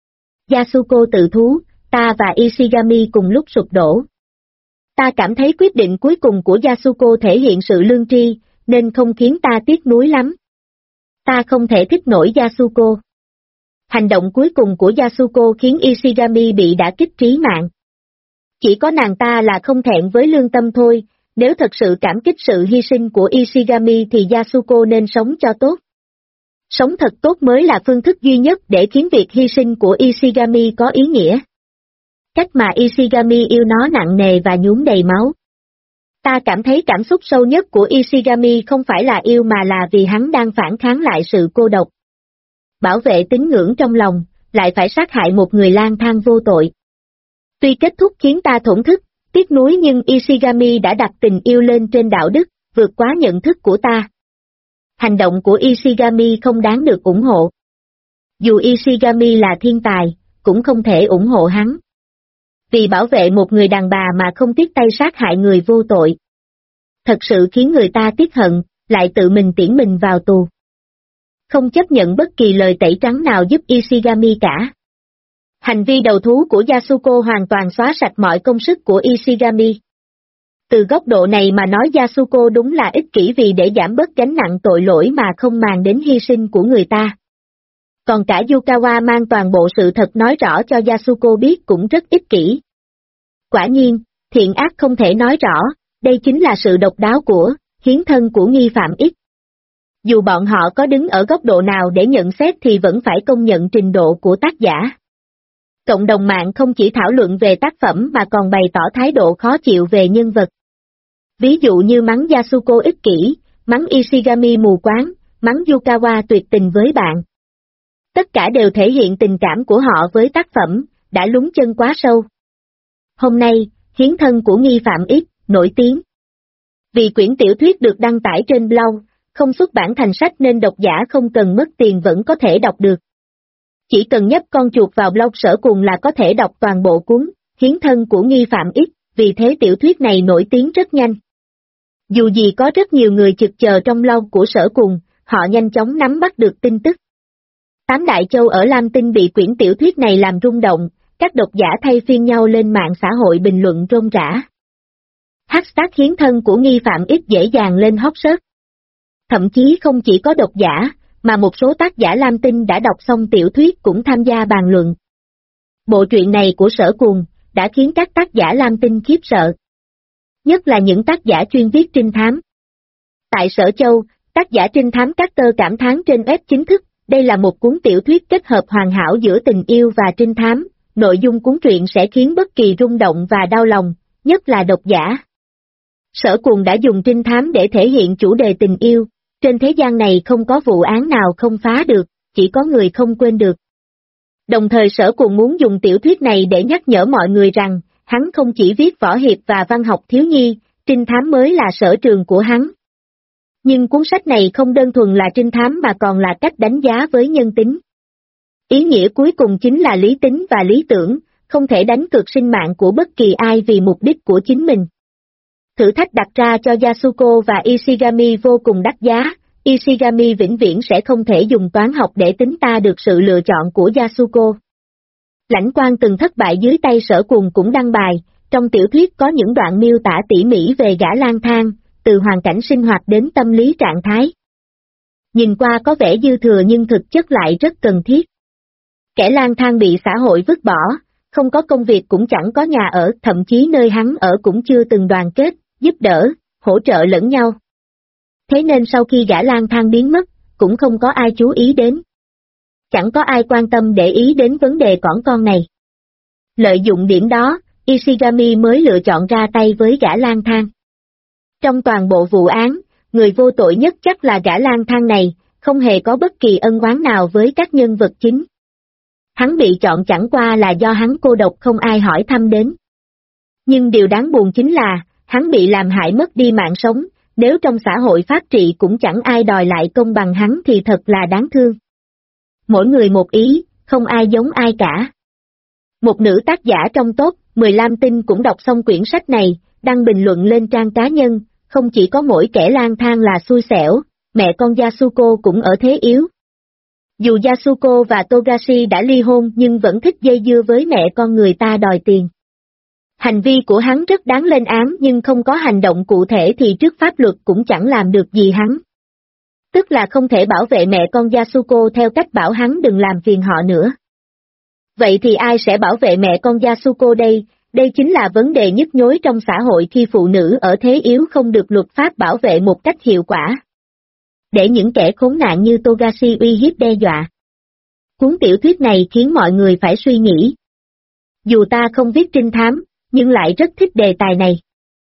Yasuko tự thú, ta và Ishigami cùng lúc sụp đổ. Ta cảm thấy quyết định cuối cùng của Yasuko thể hiện sự lương tri, nên không khiến ta tiếc nuối lắm. Ta không thể thích nổi Yasuko. Hành động cuối cùng của Yasuko khiến Ishigami bị đả kích trí mạng. Chỉ có nàng ta là không thẹn với lương tâm thôi, nếu thật sự cảm kích sự hy sinh của Ishigami thì Yasuko nên sống cho tốt. Sống thật tốt mới là phương thức duy nhất để khiến việc hy sinh của Ishigami có ý nghĩa. Cách mà Ishigami yêu nó nặng nề và nhuốm đầy máu. Ta cảm thấy cảm xúc sâu nhất của Ishigami không phải là yêu mà là vì hắn đang phản kháng lại sự cô độc. Bảo vệ tín ngưỡng trong lòng, lại phải sát hại một người lang thang vô tội. Tuy kết thúc khiến ta thổn thức, tiếc nuối nhưng Ishigami đã đặt tình yêu lên trên đạo đức, vượt quá nhận thức của ta. Hành động của Ishigami không đáng được ủng hộ. Dù Ishigami là thiên tài, cũng không thể ủng hộ hắn. Vì bảo vệ một người đàn bà mà không tiếc tay sát hại người vô tội. Thật sự khiến người ta tiếc hận, lại tự mình tiễn mình vào tù. Không chấp nhận bất kỳ lời tẩy trắng nào giúp Ishigami cả. Hành vi đầu thú của Yasuko hoàn toàn xóa sạch mọi công sức của Ishigami. Từ góc độ này mà nói Yasuko đúng là ích kỷ vì để giảm bớt gánh nặng tội lỗi mà không màng đến hy sinh của người ta. Còn cả Yukawa mang toàn bộ sự thật nói rõ cho Yasuko biết cũng rất ích kỷ. Quả nhiên, thiện ác không thể nói rõ, đây chính là sự độc đáo của, hiến thân của nghi phạm X. Dù bọn họ có đứng ở góc độ nào để nhận xét thì vẫn phải công nhận trình độ của tác giả. Cộng đồng mạng không chỉ thảo luận về tác phẩm mà còn bày tỏ thái độ khó chịu về nhân vật. Ví dụ như mắng Yasuko ích kỷ, mắng Ishigami mù quáng, mắng Yukawa tuyệt tình với bạn. Tất cả đều thể hiện tình cảm của họ với tác phẩm, đã lún chân quá sâu. Hôm nay, hiến thân của nghi phạm X, nổi tiếng. Vì quyển tiểu thuyết được đăng tải trên blog, không xuất bản thành sách nên độc giả không cần mất tiền vẫn có thể đọc được. Chỉ cần nhấp con chuột vào blog Sở Cùng là có thể đọc toàn bộ cuốn, hiến thân của nghi phạm X, vì thế tiểu thuyết này nổi tiếng rất nhanh. Dù gì có rất nhiều người trực chờ trong blog của Sở Cùng, họ nhanh chóng nắm bắt được tin tức. Tám Đại Châu ở Lam Tinh bị quyển tiểu thuyết này làm rung động, các độc giả thay phiên nhau lên mạng xã hội bình luận rôm rã. Hashtag hiến thân của nghi phạm X dễ dàng lên hot search. Thậm chí không chỉ có độc giả, mà một số tác giả Lam Tinh đã đọc xong tiểu thuyết cũng tham gia bàn luận. Bộ truyện này của Sở Cùng đã khiến các tác giả Lam Tinh khiếp sợ. Nhất là những tác giả chuyên viết trinh thám. Tại Sở Châu, tác giả trinh thám Carter cảm thán trên web chính thức, đây là một cuốn tiểu thuyết kết hợp hoàn hảo giữa tình yêu và trinh thám, nội dung cuốn truyện sẽ khiến bất kỳ rung động và đau lòng, nhất là độc giả. Sở Cùng đã dùng trinh thám để thể hiện chủ đề tình yêu, trên thế gian này không có vụ án nào không phá được, chỉ có người không quên được. Đồng thời Sở Cùng muốn dùng tiểu thuyết này để nhắc nhở mọi người rằng, hắn không chỉ viết võ hiệp và văn học thiếu nhi, trinh thám mới là sở trường của hắn. Nhưng cuốn sách này không đơn thuần là trinh thám mà còn là cách đánh giá với nhân tính. Ý nghĩa cuối cùng chính là lý tính và lý tưởng, không thể đánh cược sinh mạng của bất kỳ ai vì mục đích của chính mình. Thử thách đặt ra cho Yasuko và Ishigami vô cùng đắt giá, Ishigami vĩnh viễn sẽ không thể dùng toán học để tính ta được sự lựa chọn của Yasuko. Lãnh Quan từng thất bại dưới tay Sở Cùng cũng đăng bài, trong tiểu thuyết có những đoạn miêu tả tỉ mỉ về gã lang thang, từ hoàn cảnh sinh hoạt đến tâm lý trạng thái. Nhìn qua có vẻ dư thừa nhưng thực chất lại rất cần thiết. Kẻ lang thang bị xã hội vứt bỏ, không có công việc cũng chẳng có nhà ở, thậm chí nơi hắn ở cũng chưa từng đoàn kết, giúp đỡ, hỗ trợ lẫn nhau. Thế nên sau khi gã lang thang biến mất, cũng không có ai chú ý đến. Chẳng có ai quan tâm để ý đến vấn đề cỏn con này. Lợi dụng điểm đó, Ishigami mới lựa chọn ra tay với gã lang thang. Trong toàn bộ vụ án, người vô tội nhất chắc là gã lang thang này, không hề có bất kỳ ân oán nào với các nhân vật chính. Hắn bị chọn chẳng qua là do hắn cô độc không ai hỏi thăm đến. Nhưng điều đáng buồn chính là, hắn bị làm hại mất đi mạng sống, nếu trong xã hội pháp trị cũng chẳng ai đòi lại công bằng hắn thì thật là đáng thương. Mỗi người một ý, không ai giống ai cả. Một nữ tác giả trong top 15 tin cũng đọc xong quyển sách này, đăng bình luận lên trang cá nhân, không chỉ có mỗi kẻ lang thang là xui xẻo, mẹ con Yasuko cũng ở thế yếu. Dù Yasuko và Togashi đã ly hôn nhưng vẫn thích dây dưa với mẹ con người ta đòi tiền. Hành vi của hắn rất đáng lên án nhưng không có hành động cụ thể thì trước pháp luật cũng chẳng làm được gì hắn. Tức là không thể bảo vệ mẹ con Yasuko theo cách bảo hắn đừng làm phiền họ nữa. Vậy thì ai sẽ bảo vệ mẹ con Yasuko đây? Đây chính là vấn đề nhức nhối trong xã hội khi phụ nữ ở thế yếu không được luật pháp bảo vệ một cách hiệu quả. Để những kẻ khốn nạn như Togashi uy hiếp đe dọa. Cuốn tiểu thuyết này khiến mọi người phải suy nghĩ. Dù ta không viết trinh thám, nhưng lại rất thích đề tài này.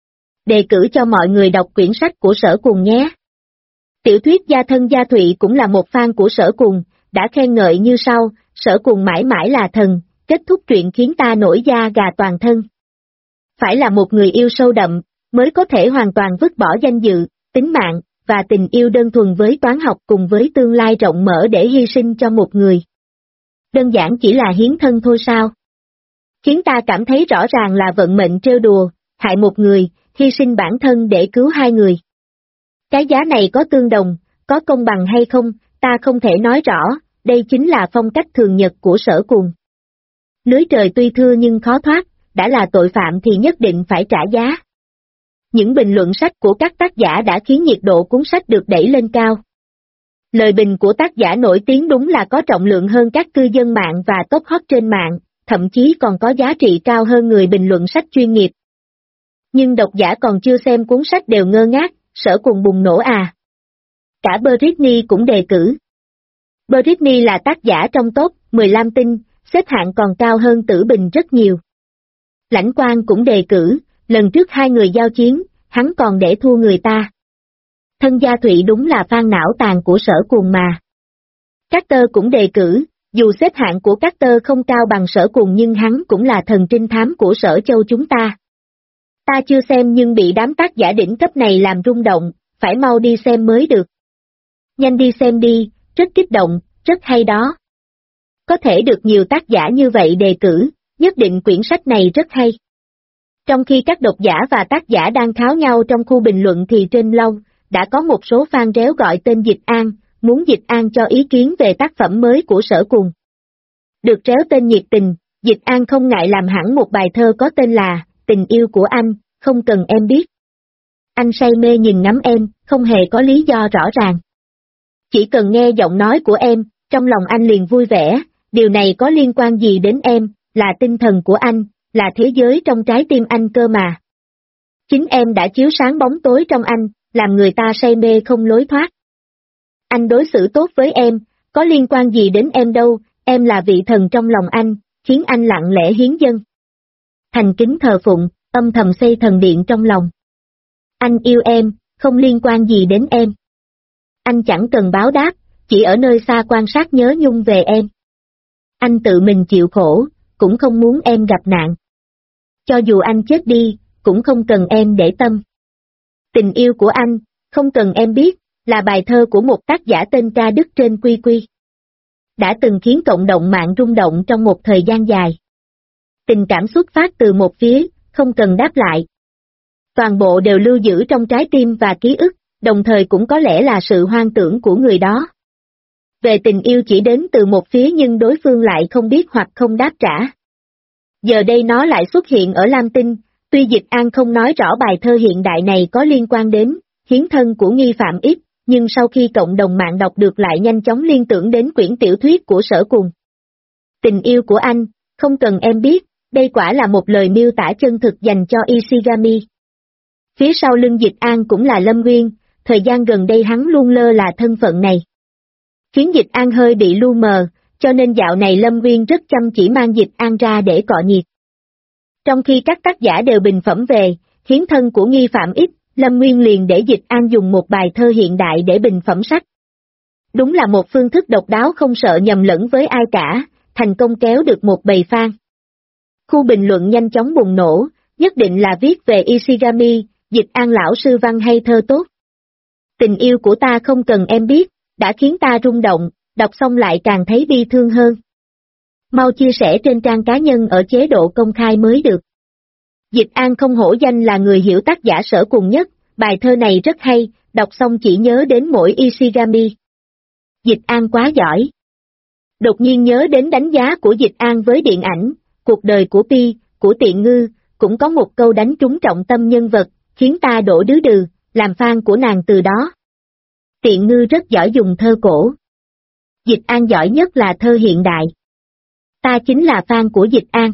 Đề cử cho mọi người đọc quyển sách của Sở Cuồng nhé. Tiểu thuyết Gia Thân Gia Thụy cũng là một fan của Sở Cuồng, đã khen ngợi như sau, Sở Cuồng mãi mãi là thần, kết thúc truyện khiến ta nổi da gà toàn thân. Phải là một người yêu sâu đậm, mới có thể hoàn toàn vứt bỏ danh dự, tính mạng, và tình yêu đơn thuần với toán học cùng với tương lai rộng mở để hy sinh cho một người. Đơn giản chỉ là hiến thân thôi sao? Khiến ta cảm thấy rõ ràng là vận mệnh trêu đùa, hại một người, hy sinh bản thân để cứu hai người. Cái giá này có tương đồng, có công bằng hay không, ta không thể nói rõ, đây chính là phong cách thường nhật của Sở Cuồng. Lưới trời tuy thưa nhưng khó thoát, đã là tội phạm thì nhất định phải trả giá. Những bình luận sách của các tác giả đã khiến nhiệt độ cuốn sách được đẩy lên cao. Lời bình của tác giả nổi tiếng đúng là có trọng lượng hơn các cư dân mạng và top hot trên mạng, thậm chí còn có giá trị cao hơn người bình luận sách chuyên nghiệp. Nhưng độc giả còn chưa xem cuốn sách đều ngơ ngác, Sở Cuồng bùng nổ à. Cả Britney cũng đề cử. Britney là tác giả trong top 15 tin, xếp hạng còn cao hơn Tử Bình rất nhiều. Lãnh Quang cũng đề cử, lần trước hai người giao chiến, hắn còn để thua người ta. Thân Gia Thụy đúng là fan não tàn của Sở Cuồng mà. Carter cũng đề cử, dù xếp hạng của Carter không cao bằng Sở Cuồng nhưng hắn cũng là thần trinh thám của Sở Châu chúng ta. Ta chưa xem nhưng bị đám tác giả đỉnh cấp này làm rung động, phải mau đi xem mới được. Nhanh đi xem đi, rất kích động, rất hay đó. Có thể được nhiều tác giả như vậy đề cử, nhất định quyển sách này rất hay. Trong khi các độc giả và tác giả đang kháo nhau trong khu bình luận thì trên blog, đã có một số fan réo gọi tên Dịch An, muốn Dịch An cho ý kiến về tác phẩm mới của Sở Cuồng. Được réo tên nhiệt tình, Dịch An không ngại làm hẳn một bài thơ có tên là Tình yêu của anh, không cần em biết. Anh say mê nhìn ngắm em, không hề có lý do rõ ràng. Chỉ cần nghe giọng nói của em, trong lòng anh liền vui vẻ, điều này có liên quan gì đến em, là tinh thần của anh, là thế giới trong trái tim anh cơ mà. Chính em đã chiếu sáng bóng tối trong anh, làm người ta say mê không lối thoát. Anh đối xử tốt với em, có liên quan gì đến em đâu, em là vị thần trong lòng anh, khiến anh lặng lẽ hiến dâng. Thành kính thờ phụng, âm thầm xây thần điện trong lòng. Anh yêu em, không liên quan gì đến em. Anh chẳng cần báo đáp, chỉ ở nơi xa quan sát nhớ nhung về em. Anh tự mình chịu khổ, cũng không muốn em gặp nạn. Cho dù anh chết đi, cũng không cần em để tâm. Tình yêu của anh, không cần em biết, là bài thơ của một tác giả tên Ca Đức trên Quy Quy. Đã từng khiến cộng đồng mạng rung động trong một thời gian dài. Tình cảm xuất phát từ một phía, không cần đáp lại. Toàn bộ đều lưu giữ trong trái tim và ký ức, đồng thời cũng có lẽ là sự hoang tưởng của người đó. Về tình yêu chỉ đến từ một phía nhưng đối phương lại không biết hoặc không đáp trả. Giờ đây nó lại xuất hiện ở Lam Tinh, tuy Dịch An không nói rõ bài thơ hiện đại này có liên quan đến hiến thân của nghi phạm X, nhưng sau khi cộng đồng mạng đọc được lại nhanh chóng liên tưởng đến quyển tiểu thuyết của Sở Cuồng. Tình yêu của anh, không cần em biết, đây quả là một lời miêu tả chân thực dành cho Ishigami. Phía sau lưng Dịch An cũng là Lâm Nguyên, thời gian gần đây hắn luôn lơ là thân phận này. khiến Dịch An hơi bị lu mờ, cho nên dạo này Lâm Nguyên rất chăm chỉ mang Dịch An ra để cọ nhiệt. Trong khi các tác giả đều bình phẩm về, hiến thân của nghi phạm ít, Lâm Nguyên liền để Dịch An dùng một bài thơ hiện đại để bình phẩm sách. Đúng là một phương thức độc đáo không sợ nhầm lẫn với ai cả, thành công kéo được một bầy fan. Khu bình luận nhanh chóng bùng nổ, nhất định là viết về Ishigami, Dịch An lão sư văn hay thơ tốt. Tình yêu của ta không cần em biết, đã khiến ta rung động, đọc xong lại càng thấy bi thương hơn. Mau chia sẻ trên trang cá nhân ở chế độ công khai mới được. Dịch An không hổ danh là người hiểu tác giả Sở Cùng nhất, bài thơ này rất hay, đọc xong chỉ nhớ đến mỗi Ishigami. Dịch An quá giỏi. Đột nhiên nhớ đến đánh giá của Dịch An với điện ảnh, cuộc đời của Pi, của Tiện Ngư, cũng có một câu đánh trúng trọng tâm nhân vật, khiến ta đổ đứ đừ, làm fan của nàng từ đó. Tiện Ngư rất giỏi dùng thơ cổ. Dịch An giỏi nhất là thơ hiện đại. Ta chính là fan của Dịch An.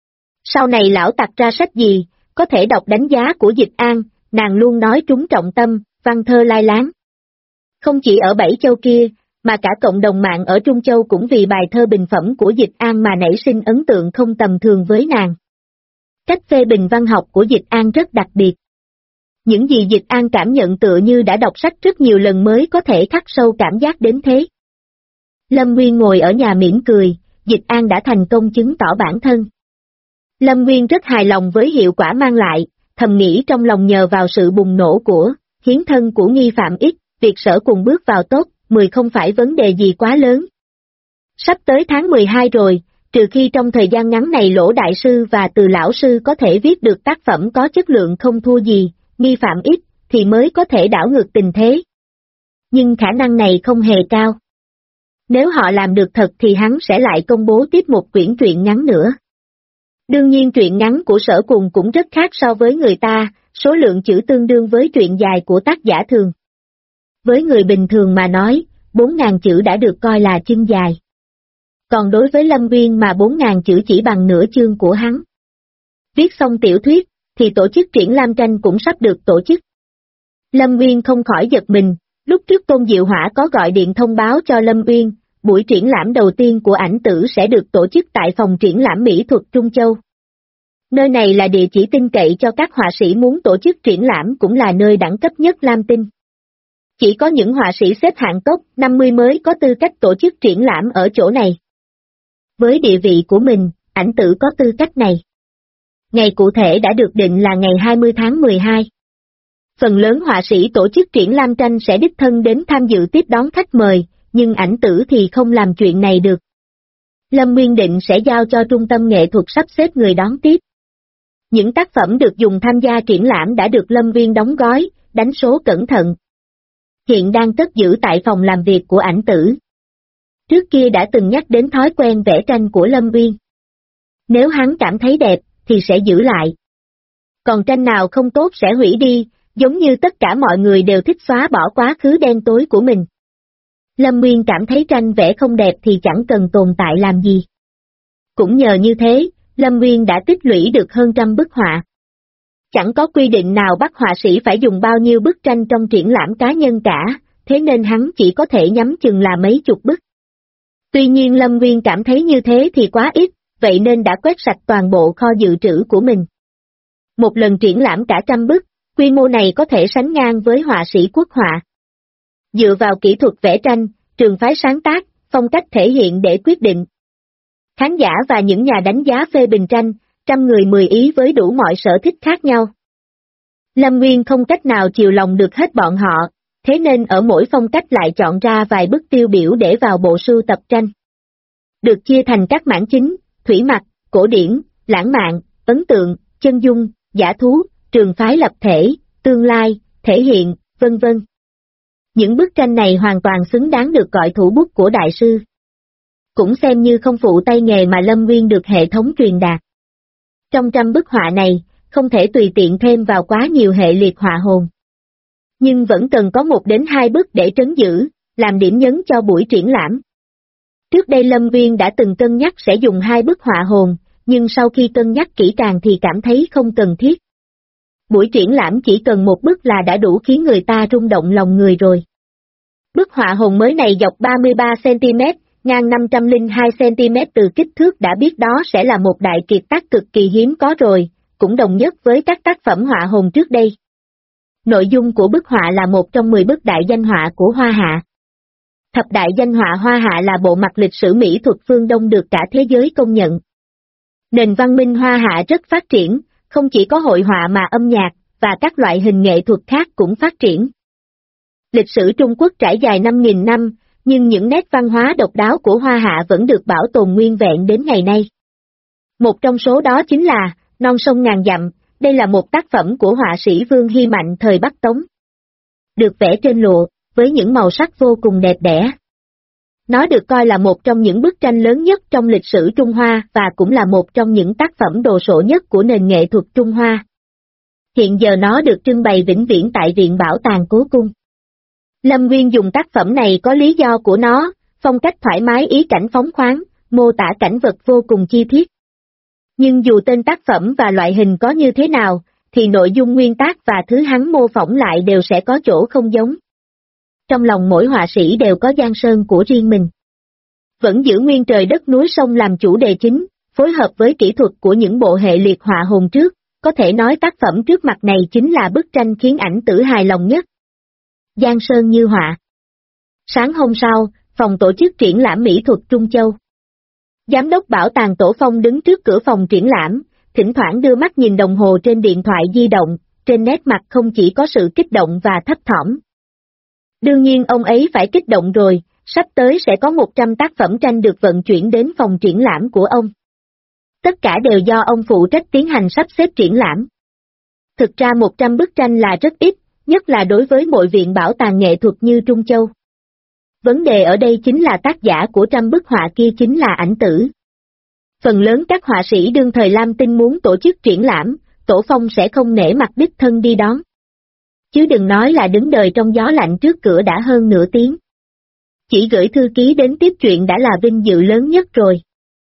Sau này lão tặc ra sách gì, có thể đọc đánh giá của Dịch An, nàng luôn nói trúng trọng tâm, văn thơ lai láng. Không chỉ ở Bảy Châu kia, mà cả cộng đồng mạng ở Trung Châu cũng vì bài thơ bình phẩm của Dịch An mà nảy sinh ấn tượng không tầm thường với nàng. Cách phê bình văn học của Dịch An rất đặc biệt. Những gì Dịch An cảm nhận tựa như đã đọc sách rất nhiều lần mới có thể khắc sâu cảm giác đến thế. Lâm Nguyên ngồi ở nhà mỉm cười, Dịch An đã thành công chứng tỏ bản thân. Lâm Nguyên rất hài lòng với hiệu quả mang lại, thầm nghĩ trong lòng nhờ vào sự bùng nổ của hiến thân của nghi phạm X, việc Sở Cùng bước vào top 10 không phải vấn đề gì quá lớn. Sắp tới tháng 12 rồi, trừ khi trong thời gian ngắn này Lỗ Đại Sư và Từ Lão Sư có thể viết được tác phẩm có chất lượng không thua gì, nghi phạm X, thì mới có thể đảo ngược tình thế. Nhưng khả năng này không hề cao. Nếu họ làm được thật thì hắn sẽ lại công bố tiếp một quyển truyện ngắn nữa. Đương nhiên truyện ngắn của Sở Cùng cũng rất khác so với người ta, số lượng chữ tương đương với truyện dài của tác giả thường. Với người bình thường mà nói, 4.000 chữ đã được coi là chương dài. Còn đối với Lâm Nguyên mà 4.000 chữ chỉ bằng nửa chương của hắn. Viết xong tiểu thuyết, thì tổ chức triển lãm tranh cũng sắp được tổ chức. Lâm Nguyên không khỏi giật mình, lúc trước Tôn Diệu Hỏa có gọi điện thông báo cho Lâm Nguyên, buổi triển lãm đầu tiên của ảnh tử sẽ được tổ chức tại phòng triển lãm mỹ thuật Trung Châu. Nơi này là địa chỉ tin cậy cho các họa sĩ muốn tổ chức triển lãm, cũng là nơi đẳng cấp nhất Lam Tinh. Chỉ có những họa sĩ xếp hạng top 50 mới có tư cách tổ chức triển lãm ở chỗ này. Với địa vị của mình, ảnh tử có tư cách này. Ngày cụ thể đã được định là ngày 20 tháng 12. Phần lớn họa sĩ tổ chức triển lãm tranh sẽ đích thân đến tham dự tiếp đón khách mời, nhưng ảnh tử thì không làm chuyện này được. Lâm Nguyên định sẽ giao cho trung tâm nghệ thuật sắp xếp người đón tiếp. Những tác phẩm được dùng tham gia triển lãm đã được Lâm Nguyên đóng gói, đánh số cẩn thận. Hiện đang cất giữ tại phòng làm việc của ảnh tử. Trước kia đã từng nhắc đến thói quen vẽ tranh của Lâm Nguyên. Nếu hắn cảm thấy đẹp, thì sẽ giữ lại. Còn tranh nào không tốt sẽ hủy đi, giống như tất cả mọi người đều thích xóa bỏ quá khứ đen tối của mình. Lâm Nguyên cảm thấy tranh vẽ không đẹp thì chẳng cần tồn tại làm gì. Cũng nhờ như thế, Lâm Nguyên đã tích lũy được hơn 100 bức họa. Chẳng có quy định nào bắt họa sĩ phải dùng bao nhiêu bức tranh trong triển lãm cá nhân cả, thế nên hắn chỉ có thể nhắm chừng là mấy chục bức. Tuy nhiên Lâm Nguyên cảm thấy như thế thì quá ít, vậy nên đã quét sạch toàn bộ kho dự trữ của mình. Một lần triển lãm cả 100 bức, quy mô này có thể sánh ngang với họa sĩ quốc họa. Dựa vào kỹ thuật vẽ tranh, trường phái sáng tác, phong cách thể hiện để quyết định. Khán giả và những nhà đánh giá phê bình tranh, 100 người 10 ý với đủ mọi sở thích khác nhau. Lâm Nguyên không cách nào chiều lòng được hết bọn họ, thế nên ở mỗi phong cách lại chọn ra vài bức tiêu biểu để vào bộ sưu tập tranh. Được chia thành các mảng chính, thủy mặc, cổ điển, lãng mạn, ấn tượng, chân dung, giả thú, trường phái lập thể, tương lai, thể hiện, vân vân. Những bức tranh này hoàn toàn xứng đáng được gọi thủ bút của đại sư. Cũng xem như không phụ tay nghề mà Lâm Nguyên được hệ thống truyền đạt. Trong 100 bức họa này, không thể tùy tiện thêm vào quá nhiều hệ liệt họa hồn. Nhưng vẫn cần có 1 đến 2 bức để trấn giữ, làm điểm nhấn cho buổi triển lãm. Trước đây Lâm Nguyên đã từng cân nhắc sẽ dùng 2 bức họa hồn, nhưng sau khi cân nhắc kỹ càng thì cảm thấy không cần thiết. Buổi triển lãm chỉ cần 1 bức là đã đủ khiến người ta rung động lòng người rồi. Bức họa hồn mới này dọc 33cm, ngang 502cm, từ kích thước đã biết đó sẽ là một đại kiệt tác cực kỳ hiếm có rồi, cũng đồng nhất với các tác phẩm họa hồn trước đây. Nội dung của bức họa là một trong 10 bức đại danh họa của Hoa Hạ. Thập đại danh họa Hoa Hạ là bộ mặt lịch sử mỹ thuật phương Đông được cả thế giới công nhận. Nền văn minh Hoa Hạ rất phát triển, không chỉ có hội họa mà âm nhạc và các loại hình nghệ thuật khác cũng phát triển. Lịch sử Trung Quốc trải dài 5.000 năm, nhưng những nét văn hóa độc đáo của Hoa Hạ vẫn được bảo tồn nguyên vẹn đến ngày nay. Một trong số đó chính là Non sông ngàn dặm. Đây là một tác phẩm của họa sĩ Vương Hy Mạnh thời Bắc Tống. Được vẽ trên lụa, với những màu sắc vô cùng đẹp đẽ. Nó được coi là một trong những bức tranh lớn nhất trong lịch sử Trung Hoa và cũng là một trong những tác phẩm đồ sộ nhất của nền nghệ thuật Trung Hoa. Hiện giờ nó được trưng bày vĩnh viễn tại Viện Bảo tàng Cố Cung. Lâm Nguyên dùng tác phẩm này có lý do của nó, phong cách thoải mái, ý cảnh phóng khoáng, mô tả cảnh vật vô cùng chi tiết. Nhưng dù tên tác phẩm và loại hình có như thế nào, thì nội dung nguyên tác và thứ hắn mô phỏng lại đều sẽ có chỗ không giống. Trong lòng mỗi họa sĩ đều có giang sơn của riêng mình. Vẫn giữ nguyên trời đất núi sông làm chủ đề chính, phối hợp với kỹ thuật của những bộ hệ liệt họa hồn trước, có thể nói tác phẩm trước mặt này chính là bức tranh khiến ảnh tử hài lòng nhất. Giang sơn như họa. Sáng hôm sau, phòng tổ chức triển lãm mỹ thuật Trung Châu. Giám đốc bảo tàng Tổ Phong đứng trước cửa phòng triển lãm, thỉnh thoảng đưa mắt nhìn đồng hồ trên điện thoại di động, trên nét mặt không chỉ có sự kích động và thấp thỏm. Đương nhiên ông ấy phải kích động rồi, sắp tới sẽ có 100 tác phẩm tranh được vận chuyển đến phòng triển lãm của ông. Tất cả đều do ông phụ trách tiến hành sắp xếp triển lãm. Thực ra 100 bức tranh là rất ít, nhất là đối với mỗi viện bảo tàng nghệ thuật như Trung Châu. Vấn đề ở đây chính là tác giả của trăm bức họa kia chính là ảnh tử. Phần lớn các họa sĩ đương thời Lam Tinh muốn tổ chức triển lãm, Tổ Phong sẽ không nể mặt đích thân đi đón. Chứ đừng nói là đứng đợi trong gió lạnh trước cửa đã hơn nửa tiếng. Chỉ gửi thư ký đến tiếp chuyện đã là vinh dự lớn nhất rồi.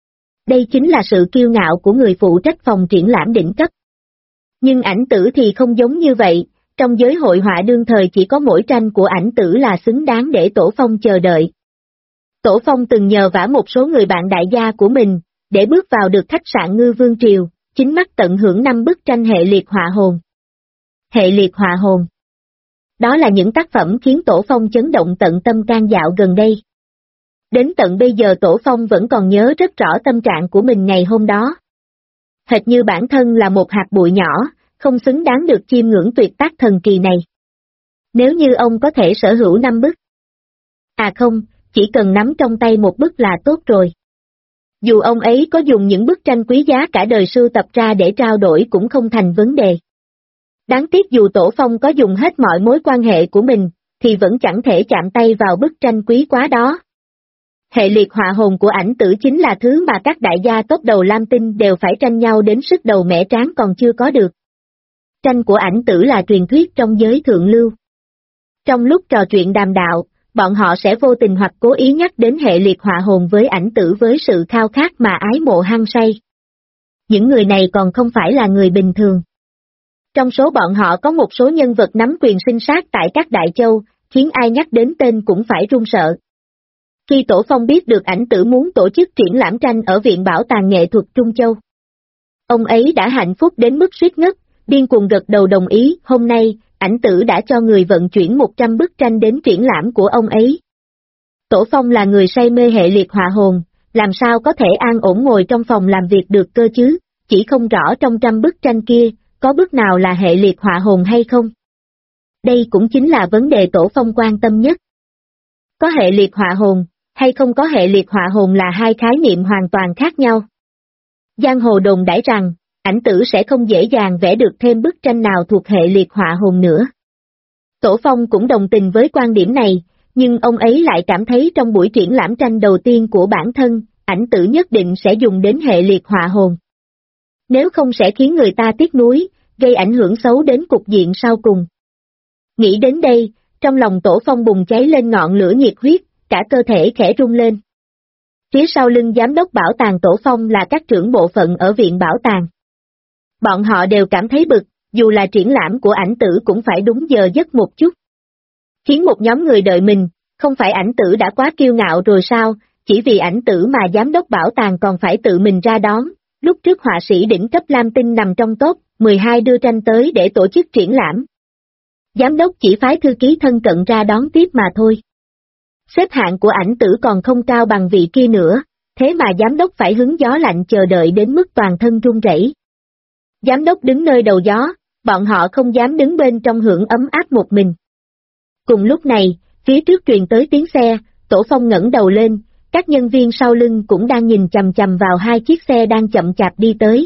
Đây chính là sự kiêu ngạo của người phụ trách phòng triển lãm đỉnh cấp. Nhưng ảnh tử thì không giống như vậy, trong giới hội họa đương thời chỉ có mỗi tranh của ảnh tử là xứng đáng để Tổ Phong chờ đợi. Tổ Phong từng nhờ vả một số người bạn đại gia của mình, để bước vào được khách sạn Ngư Vương Triều, chính mắt tận hưởng 5 bức tranh hệ liệt họa hồn. Hệ liệt họa hồn. Đó là những tác phẩm khiến Tổ Phong chấn động tận tâm can dạo gần đây. Đến tận bây giờ Tổ Phong vẫn còn nhớ rất rõ tâm trạng của mình ngày hôm đó. Hệt như bản thân là một hạt bụi nhỏ, không xứng đáng được chiêm ngưỡng tuyệt tác thần kỳ này. Nếu như ông có thể sở hữu 5 bức. À không, chỉ cần nắm trong tay một bức là tốt rồi. Dù ông ấy có dùng những bức tranh quý giá cả đời sưu tập ra để trao đổi cũng không thành vấn đề. Đáng tiếc dù Tổ Phong có dùng hết mọi mối quan hệ của mình, thì vẫn chẳng thể chạm tay vào bức tranh quý quá đó. Hệ liệt họa hồn của ảnh tử chính là thứ mà các đại gia top đầu Lam Tinh đều phải tranh nhau đến sức đầu mẻ trán còn chưa có được. Tranh của ảnh tử là truyền thuyết trong giới thượng lưu. Trong lúc trò chuyện đàm đạo, bọn họ sẽ vô tình hoặc cố ý nhắc đến hệ liệt họa hồn với ảnh tử với sự khao khát mà ái mộ hăng say. Những người này còn không phải là người bình thường. Trong số bọn họ có một số nhân vật nắm quyền sinh sát tại các đại châu, khiến ai nhắc đến tên cũng phải run sợ. Khi Tổ Phong biết được ảnh tử muốn tổ chức triển lãm tranh ở Viện Bảo tàng Nghệ thuật Trung Châu, ông ấy đã hạnh phúc đến mức suýt ngất, điên cuồng gật đầu đồng ý. Hôm nay, ảnh tử đã cho người vận chuyển 100 bức tranh đến triển lãm của ông ấy. Tổ Phong là người say mê hệ liệt họa hồn, làm sao có thể an ổn ngồi trong phòng làm việc được cơ chứ, chỉ không rõ trong 100 bức tranh kia, có bức nào là hệ liệt họa hồn hay không? Đây cũng chính là vấn đề Tổ Phong quan tâm nhất. Có hệ liệt họa hồn, hay không có hệ liệt họa hồn là hai khái niệm hoàn toàn khác nhau. Giang hồ đồn đãi rằng, ảnh tử sẽ không dễ dàng vẽ được thêm bức tranh nào thuộc hệ liệt họa hồn nữa. Tổ Phong cũng đồng tình với quan điểm này, nhưng ông ấy lại cảm thấy trong buổi triển lãm tranh đầu tiên của bản thân, ảnh tử nhất định sẽ dùng đến hệ liệt họa hồn. Nếu không sẽ khiến người ta tiếc nuối, gây ảnh hưởng xấu đến cục diện sau cùng. Nghĩ đến đây, trong lòng Tổ Phong bùng cháy lên ngọn lửa nhiệt huyết, cả cơ thể khẽ rung lên. Phía sau lưng giám đốc bảo tàng Tổ Phong là các trưởng bộ phận ở Viện Bảo tàng. Bọn họ đều cảm thấy bực, dù là triển lãm của ảnh tử cũng phải đúng giờ giấc một chút. Khiến một nhóm người đợi mình, Không phải ảnh tử đã quá kiêu ngạo rồi sao, chỉ vì ảnh tử mà giám đốc bảo tàng còn phải tự mình ra đón, lúc trước họa sĩ đỉnh cấp Lam Tinh nằm trong top 12 đưa tranh tới để tổ chức triển lãm. Giám đốc chỉ phái thư ký thân cận ra đón tiếp mà thôi. Xếp hạng của ảnh tử còn không cao bằng vị kia nữa, thế mà giám đốc phải hứng gió lạnh chờ đợi đến mức toàn thân run rẩy. Giám đốc đứng nơi đầu gió, bọn họ không dám đứng bên trong hưởng ấm áp một mình. Cùng lúc này, phía trước truyền tới tiếng xe, Tổ Phong ngẩng đầu lên, các nhân viên sau lưng cũng đang nhìn chằm chằm vào hai chiếc xe đang chậm chạp đi tới.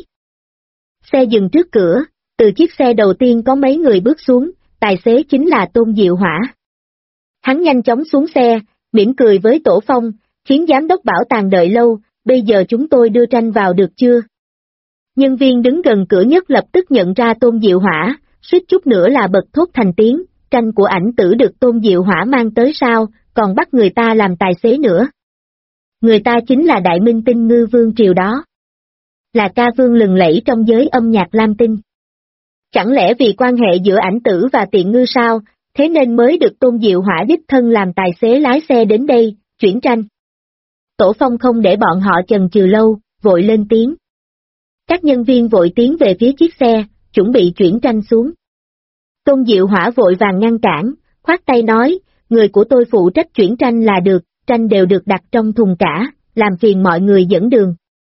Xe dừng trước cửa, từ chiếc xe đầu tiên có mấy người bước xuống, tài xế chính là Tôn Diệu Hỏa. Hắn nhanh chóng xuống xe, mỉm cười với Tổ Phong, khiến giám đốc bảo tàng đợi lâu, bây giờ chúng tôi đưa tranh vào được chưa? Nhân viên đứng gần cửa nhất lập tức nhận ra Tôn Diệu Hỏa, suýt chút nữa là bật thốt thành tiếng, tranh của ảnh tử được Tôn Diệu Hỏa mang tới sao, còn bắt người ta làm tài xế nữa. Người ta chính là đại minh tinh Ngư Vương Triều đó. Là ca vương lừng lẫy trong giới âm nhạc Lam Tinh. Chẳng lẽ vì quan hệ giữa ảnh tử và tiện ngư sao, thế nên mới được Tôn Diệu Hỏa đích thân làm tài xế lái xe đến đây, chuyển tranh. Tổ Phong không để bọn họ chần chừ lâu, vội lên tiếng. Các nhân viên vội tiến về phía chiếc xe, chuẩn bị chuyển tranh xuống. Tôn Diệu Hỏa vội vàng ngăn cản, khoát tay nói, người của tôi phụ trách chuyển tranh là được, tranh đều được đặt trong thùng cả, làm phiền mọi người dẫn đường.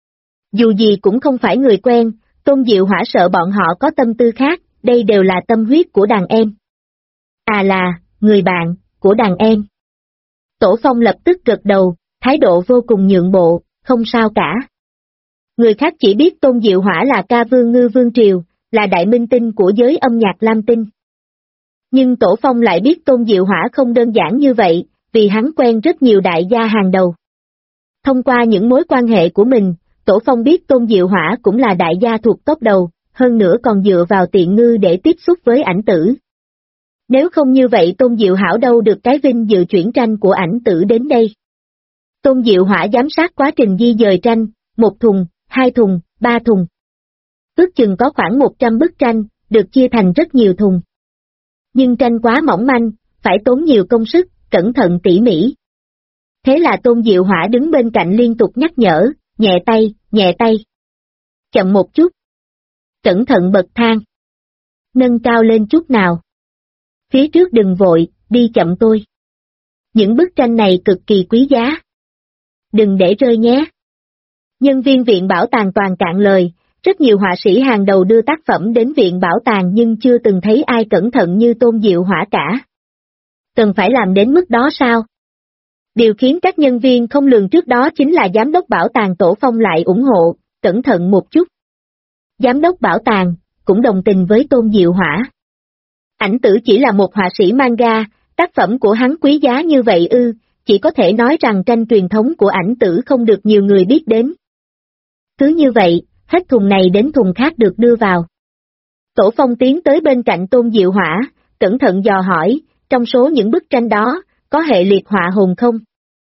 Dù gì cũng không phải người quen, Tôn Diệu Hỏa sợ bọn họ có tâm tư khác, đây đều là tâm huyết của đàn em. À là, người bạn, của đàn em. Tổ Phong lập tức gật đầu, thái độ vô cùng nhượng bộ, không sao cả. Người khác chỉ biết Tôn Diệu Hỏa là ca vương Ngư Vương Triều, là đại minh tinh của giới âm nhạc Lam Tinh. Nhưng Tổ Phong lại biết Tôn Diệu Hỏa không đơn giản như vậy, vì hắn quen rất nhiều đại gia hàng đầu. Thông qua những mối quan hệ của mình, Tổ Phong biết Tôn Diệu Hỏa cũng là đại gia thuộc top đầu, hơn nữa còn dựa vào tiện ngư để tiếp xúc với ảnh tử. Nếu không như vậy Tôn Diệu Hảo đâu được cái vinh dự chuyển tranh của ảnh tử đến đây. Tôn Diệu Hỏa giám sát quá trình di dời tranh, 1 thùng, 2 thùng, 3 thùng. Ước chừng có khoảng 100 bức tranh, được chia thành rất nhiều thùng. Nhưng tranh quá mỏng manh, phải tốn nhiều công sức, cẩn thận tỉ mỉ. Thế là Tôn Diệu Hỏa đứng bên cạnh liên tục nhắc nhở, nhẹ tay, nhẹ tay. Chậm một chút. Cẩn thận bậc thang. Nâng cao lên chút nào. Phía trước đừng vội, đi chậm tôi. Những bức tranh này cực kỳ quý giá. Đừng để rơi nhé. Nhân viên viện bảo tàng toàn cạn lời, rất nhiều họa sĩ hàng đầu đưa tác phẩm đến viện bảo tàng nhưng chưa từng thấy ai cẩn thận như Tôn Diệu Hỏa cả. Cần phải làm đến mức đó sao? Điều khiến các nhân viên không lường trước đó chính là giám đốc bảo tàng Tổ Phong lại ủng hộ, cẩn thận một chút. Giám đốc bảo tàng, cũng đồng tình với Tôn Diệu Hỏa. Ảnh tử chỉ là một họa sĩ manga, tác phẩm của hắn quý giá như vậy ư, chỉ có thể nói rằng tranh truyền thống của ảnh tử không được nhiều người biết đến. Cứ như vậy, hết thùng này đến thùng khác được đưa vào. Tổ Phong tiến tới bên cạnh Tôn Diệu Hỏa, cẩn thận dò hỏi, trong số những bức tranh đó, có hệ liệt họa hồn không?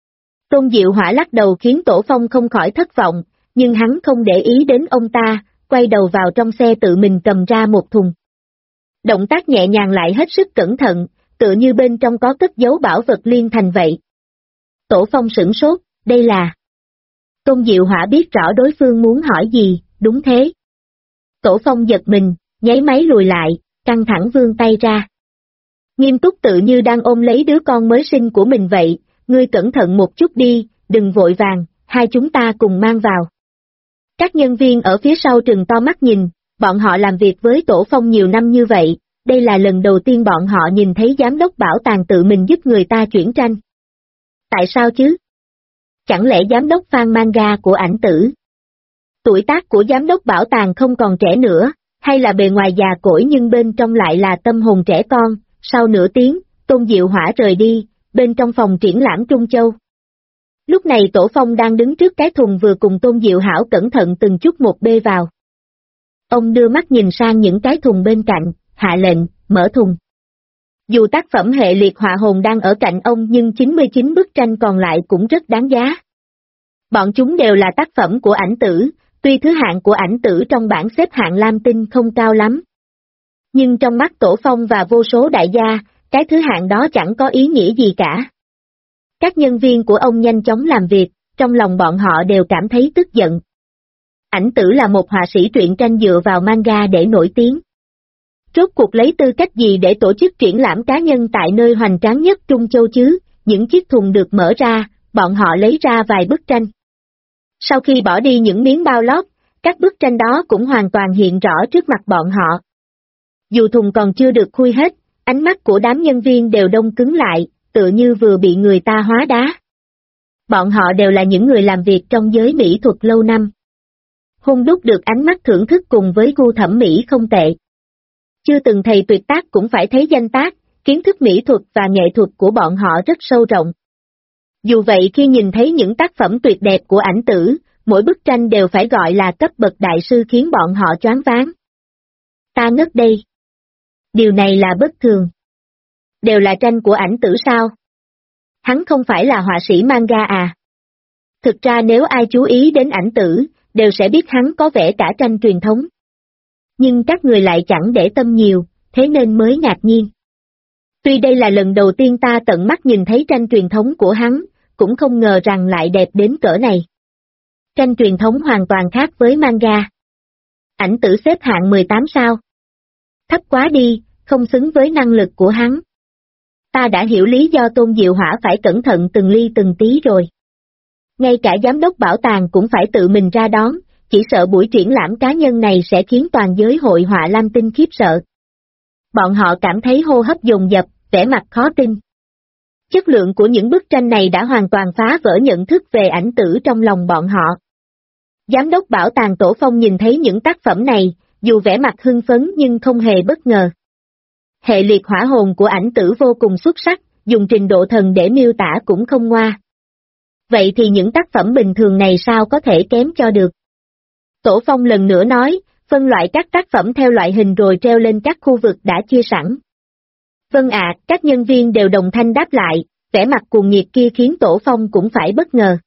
Tôn Diệu Hỏa lắc đầu khiến Tổ Phong không khỏi thất vọng, nhưng hắn không để ý đến ông ta, quay đầu vào trong xe tự mình cầm ra một thùng. Động tác nhẹ nhàng lại hết sức cẩn thận, tựa như bên trong có cất giấu bảo vật liên thành vậy. Tổ Phong sửng sốt, đây là... Tôn Diệu Hỏa biết rõ đối phương muốn hỏi gì, đúng thế. Tổ Phong giật mình, nháy máy lùi lại, căng thẳng vươn tay ra. Nghiêm túc tự như đang ôm lấy đứa con mới sinh của mình vậy, ngươi cẩn thận một chút đi, đừng vội vàng, hai chúng ta cùng mang vào. Các nhân viên ở phía sau trừng to mắt nhìn, bọn họ làm việc với Tổ Phong nhiều năm như vậy, đây là lần đầu tiên bọn họ nhìn thấy giám đốc bảo tàng tự mình giúp người ta chuyển tranh. Tại sao chứ? Chẳng lẽ giám đốc fan manga của ảnh tử? Tuổi tác của giám đốc bảo tàng không còn trẻ nữa, hay là bề ngoài già cỗi nhưng bên trong lại là tâm hồn trẻ con? Sau nửa tiếng, Tôn Diệu Hỏa rời đi, bên trong phòng triển lãm Trung Châu. Lúc này Tổ Phong đang đứng trước cái thùng vừa cùng Tôn Diệu Hảo cẩn thận từng chút một bê vào. Ông đưa mắt nhìn sang những cái thùng bên cạnh, hạ lệnh, mở thùng. Dù tác phẩm hệ liệt họa hồn đang ở cạnh ông nhưng 99 bức tranh còn lại cũng rất đáng giá. Bọn chúng đều là tác phẩm của ảnh tử, tuy thứ hạng của ảnh tử trong bảng xếp hạng Lam Tinh không cao lắm. Nhưng trong mắt Tổ Phong và vô số đại gia, cái thứ hạng đó chẳng có ý nghĩa gì cả. Các nhân viên của ông nhanh chóng làm việc, trong lòng bọn họ đều cảm thấy tức giận. Ảnh Tử là một họa sĩ truyện tranh dựa vào manga để nổi tiếng. Rốt cuộc lấy tư cách gì để tổ chức triển lãm cá nhân tại nơi hoành tráng nhất Trung Châu chứ? Những chiếc thùng được mở ra, bọn họ lấy ra vài bức tranh. Sau khi bỏ đi những miếng bao lót, các bức tranh đó cũng hoàn toàn hiện rõ trước mặt bọn họ. Dù thùng còn chưa được khui hết, ánh mắt của đám nhân viên đều đông cứng lại, tựa như vừa bị người ta hóa đá. Bọn họ đều là những người làm việc trong giới mỹ thuật lâu năm. Hung đúc được ánh mắt thưởng thức cùng với gu thẩm mỹ không tệ. Chưa từng thầy tuyệt tác cũng phải thấy danh tác, kiến thức mỹ thuật và nghệ thuật của bọn họ rất sâu rộng. Dù vậy khi nhìn thấy những tác phẩm tuyệt đẹp của Ảnh Tử, mỗi bức tranh đều phải gọi là cấp bậc đại sư khiến bọn họ choáng váng. Ta ngất đây. Điều này là bất thường. Đều là tranh của Ảnh Tử sao? Hắn không phải là họa sĩ manga à? Thực ra nếu ai chú ý đến Ảnh Tử, đều sẽ biết hắn có vẽ cả tranh truyền thống. Nhưng các người lại chẳng để tâm nhiều, thế nên mới ngạc nhiên. Tuy đây là lần đầu tiên ta tận mắt nhìn thấy tranh truyền thống của hắn, cũng không ngờ rằng lại đẹp đến cỡ này. Tranh truyền thống hoàn toàn khác với manga. Ảnh Tử xếp hạng 18 sao. Thấp quá đi, không xứng với năng lực của hắn. Ta đã hiểu lý do Tôn Diệu Hỏa phải cẩn thận từng ly từng tí rồi. Ngay cả giám đốc bảo tàng cũng phải tự mình ra đón, chỉ sợ buổi triển lãm cá nhân này sẽ khiến toàn giới hội họa Lam Tinh khiếp sợ. Bọn họ cảm thấy hô hấp dồn dập, vẻ mặt khó tin. Chất lượng của những bức tranh này đã hoàn toàn phá vỡ nhận thức về Ảnh Tử trong lòng bọn họ. Giám đốc bảo tàng Tổ Phong nhìn thấy những tác phẩm này, dù vẻ mặt hưng phấn nhưng không hề bất ngờ. Hệ liệt hỏa hồn của Ảnh Tử vô cùng xuất sắc, dùng trình độ thần để miêu tả cũng không ngoa. Vậy thì những tác phẩm bình thường này sao có thể kém cho được? Tổ Phong lần nữa nói, phân loại các tác phẩm theo loại hình rồi treo lên các khu vực đã chia sẵn. Vâng ạ, các nhân viên đều đồng thanh đáp lại, vẻ mặt cuồng nhiệt kia khiến Tổ Phong cũng phải bất ngờ.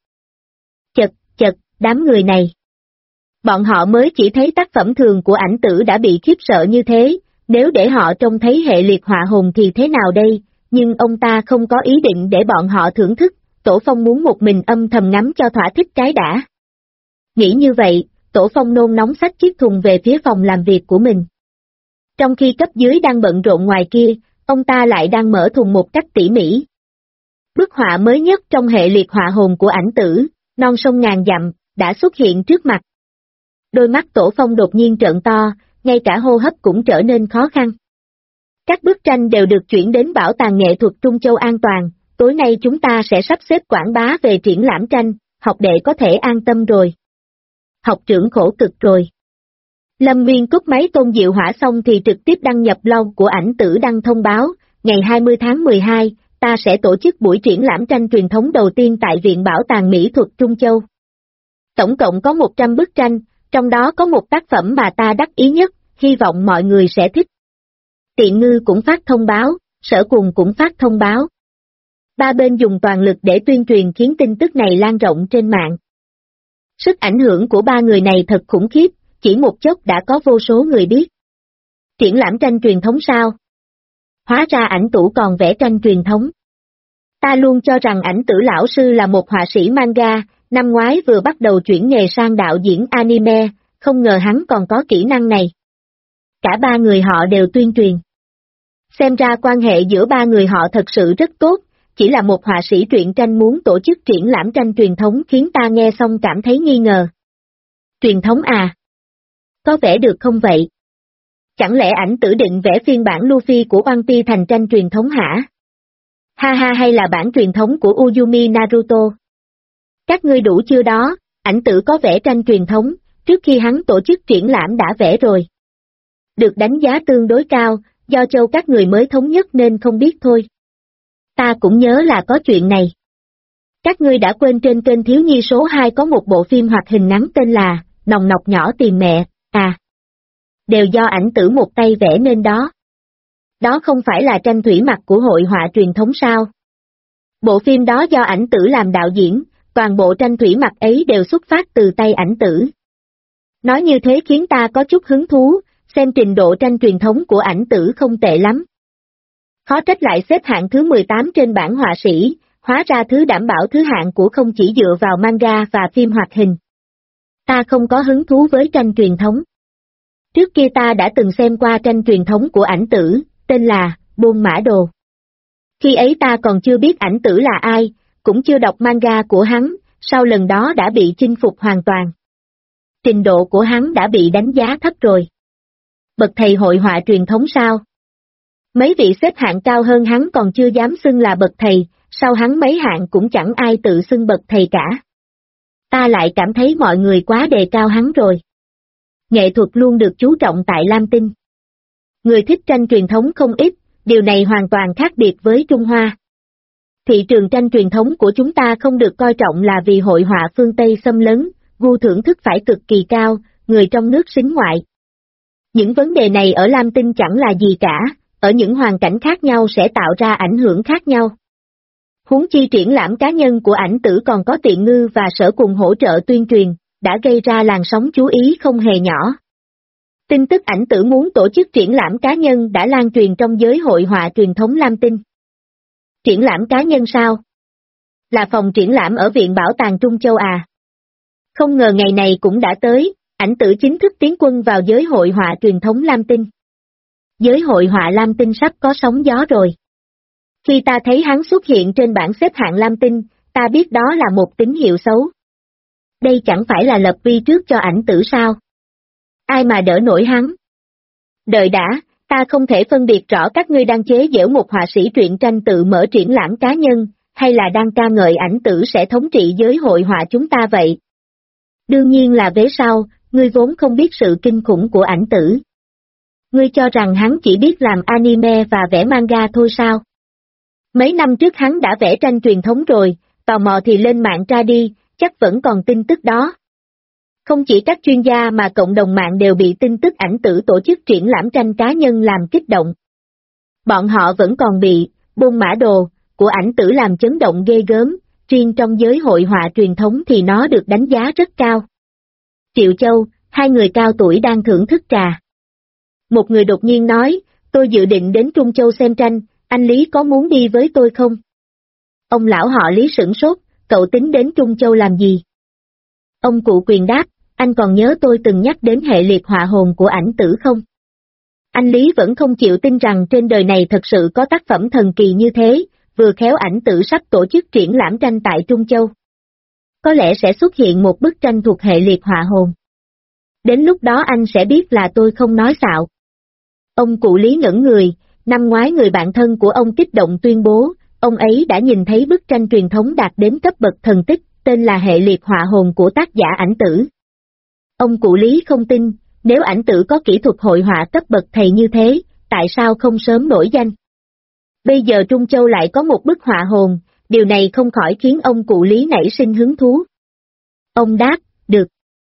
Chật, đám người này. Bọn họ mới chỉ thấy tác phẩm thường của Ảnh Tử đã bị khiếp sợ như thế, nếu để họ trông thấy hệ liệt hỏa hồn thì thế nào đây, nhưng ông ta không có ý định để bọn họ thưởng thức, Tổ Phong muốn một mình âm thầm ngắm cho thỏa thích cái đã. Nghĩ như vậy, Tổ Phong nôn nóng xách chiếc thùng về phía phòng làm việc của mình. Trong khi cấp dưới đang bận rộn ngoài kia, ông ta lại đang mở thùng một cách tỉ mỉ. Bức họa mới nhất trong hệ liệt họa hồn của Ảnh Tử, non sông ngàn dặm, đã xuất hiện trước mặt. Đôi mắt Tổ Phong đột nhiên trợn to, ngay cả hô hấp cũng trở nên khó khăn. Các bức tranh đều được chuyển đến Bảo tàng nghệ thuật Trung Châu an toàn, tối nay chúng ta sẽ sắp xếp quảng bá về triển lãm tranh, học đệ có thể an tâm rồi. Học trưởng khổ cực rồi. Lâm Nguyên cúp máy Tôn Diệu Hỏa xong thì trực tiếp đăng nhập blog của Ảnh Tử đăng thông báo, ngày 20 tháng 12, ta sẽ tổ chức buổi triển lãm tranh truyền thống đầu tiên tại Viện Bảo tàng Mỹ thuật Trung Châu. Tổng cộng có 100 bức tranh, trong đó có một tác phẩm mà ta đắc ý nhất, hy vọng mọi người sẽ thích. Tiện Ngư cũng phát thông báo, Sở Cùng cũng phát thông báo. Ba bên dùng toàn lực để tuyên truyền khiến tin tức này lan rộng trên mạng. Sức ảnh hưởng của ba người này thật khủng khiếp, chỉ một chốc đã có vô số người biết. Triển lãm tranh truyền thống sao? Hóa ra Ảnh Tử còn vẽ tranh truyền thống. Ta luôn cho rằng Ảnh Tử lão sư là một họa sĩ manga, năm ngoái vừa bắt đầu chuyển nghề sang đạo diễn anime, không ngờ hắn còn có kỹ năng này. Cả ba người họ đều tuyên truyền. Xem ra quan hệ giữa ba người họ thật sự rất tốt, chỉ là một họa sĩ truyện tranh muốn tổ chức triển lãm tranh truyền thống khiến ta nghe xong cảm thấy nghi ngờ. Truyền thống à? Có vẽ được không vậy? Chẳng lẽ Ảnh Tử định vẽ phiên bản Luffy của One Piece thành tranh truyền thống hả? Ha ha, hay là bản truyền thống của Uzumi Naruto? Các ngươi đủ chưa đó, Ảnh Tử có vẽ tranh truyền thống, trước khi hắn tổ chức triển lãm đã vẽ rồi. Được đánh giá tương đối cao, do châu các người mới thống nhất nên không biết thôi. Ta cũng nhớ là có chuyện này. Các ngươi đã quên trên kênh Thiếu Nhi số 2 có một bộ phim hoạt hình ngắn tên là Nòng Nọc Nhỏ Tìm Mẹ, à. Đều do Ảnh Tử một tay vẽ nên đó. Đó không phải là tranh thủy mặc của hội họa truyền thống sao? Bộ phim đó do Ảnh Tử làm đạo diễn, toàn bộ tranh thủy mặc ấy đều xuất phát từ tay Ảnh Tử. Nói như thế khiến ta có chút hứng thú, xem trình độ tranh truyền thống của Ảnh Tử không tệ lắm. Khó trách lại xếp hạng thứ 18 trên bảng họa sĩ, hóa ra thứ đảm bảo thứ hạng của không chỉ dựa vào manga và phim hoạt hình. Ta không có hứng thú với tranh truyền thống. Trước kia ta đã từng xem qua tranh truyền thống của ảnh tử, tên là Buôn Mã Đồ. Khi ấy ta còn chưa biết ảnh tử là ai, cũng chưa đọc manga của hắn, sau lần đó đã bị chinh phục hoàn toàn. Trình độ của hắn đã bị đánh giá thấp rồi. Bậc thầy hội họa truyền thống sao? Mấy vị xếp hạng cao hơn hắn còn chưa dám xưng là bậc thầy, sau hắn mấy hạng cũng chẳng ai tự xưng bậc thầy cả. Ta lại cảm thấy mọi người quá đề cao hắn rồi. Nghệ thuật luôn được chú trọng tại Lam Tinh. Người thích tranh truyền thống không ít, điều này hoàn toàn khác biệt với Trung Hoa. Thị trường tranh truyền thống của chúng ta không được coi trọng là vì hội họa phương Tây xâm lấn, gu thưởng thức phải cực kỳ cao, người trong nước sính ngoại. Những vấn đề này ở Lam Tinh chẳng là gì cả, ở những hoàn cảnh khác nhau sẽ tạo ra ảnh hưởng khác nhau. Huống chi triển lãm cá nhân của ảnh tử còn có Tiện Ngư và Sở cùng hỗ trợ tuyên truyền, đã gây ra làn sóng chú ý không hề nhỏ. Tin tức ảnh tử muốn tổ chức triển lãm cá nhân đã lan truyền trong giới hội họa truyền thống Lam Tinh. Triển lãm cá nhân sao? Là phòng triển lãm ở Viện Bảo tàng Trung Châu à? Không ngờ ngày này cũng đã tới, ảnh tử chính thức tiến quân vào giới hội họa truyền thống Lam Tinh. Giới hội họa Lam Tinh sắp có sóng gió rồi. Khi ta thấy hắn xuất hiện trên bảng xếp hạng Lam Tinh, ta biết đó là một tín hiệu xấu. Đây chẳng phải là lập uy trước cho ảnh tử sao? Ai mà đỡ nổi hắn? Đợi đã, ta không thể phân biệt rõ các ngươi đang chế giễu một họa sĩ truyện tranh tự mở triển lãm cá nhân, hay là đang ca ngợi ảnh tử sẽ thống trị giới hội họa chúng ta vậy. Đương nhiên là vế sau, ngươi vốn không biết sự kinh khủng của ảnh tử. Ngươi cho rằng hắn chỉ biết làm anime và vẽ manga thôi sao? Mấy năm trước hắn đã vẽ tranh truyền thống rồi, tò mò thì lên mạng tra đi, chắc vẫn còn tin tức đó. Không chỉ các chuyên gia mà cộng đồng mạng đều bị tin tức ảnh tử tổ chức triển lãm tranh cá nhân làm kích động. Bọn họ vẫn còn bị Buôn Mã Đồ của ảnh tử làm chấn động ghê gớm, riêng trong giới hội họa truyền thống thì nó được đánh giá rất cao. Triệu Châu, hai người cao tuổi đang thưởng thức trà. Một người đột nhiên nói, tôi dự định đến Trung Châu xem tranh, anh Lý có muốn đi với tôi không? Ông lão họ Lý sửng sốt, cậu tính đến Trung Châu làm gì? Ông cụ Quyền đáp, anh còn nhớ tôi từng nhắc đến hệ liệt họa hồn của ảnh tử không? Anh Lý vẫn không chịu tin rằng trên đời này thật sự có tác phẩm thần kỳ như thế, vừa khéo ảnh tử sắp tổ chức triển lãm tranh tại Trung Châu. Có lẽ sẽ xuất hiện một bức tranh thuộc hệ liệt họa hồn. Đến lúc đó anh sẽ biết là tôi không nói xạo. Ông cụ Lý ngẩn người, năm ngoái người bạn thân của ông kích động tuyên bố, ông ấy đã nhìn thấy bức tranh truyền thống đạt đến cấp bậc thần tích, tên là hệ liệt họa hồn của tác giả ảnh tử. Ông cụ Lý không tin, nếu ảnh tử có kỹ thuật hội họa cấp bậc thầy như thế, tại sao không sớm nổi danh? Bây giờ Trung Châu lại có một bức họa hồn, điều này không khỏi khiến ông cụ Lý nảy sinh hứng thú. Ông đáp, được.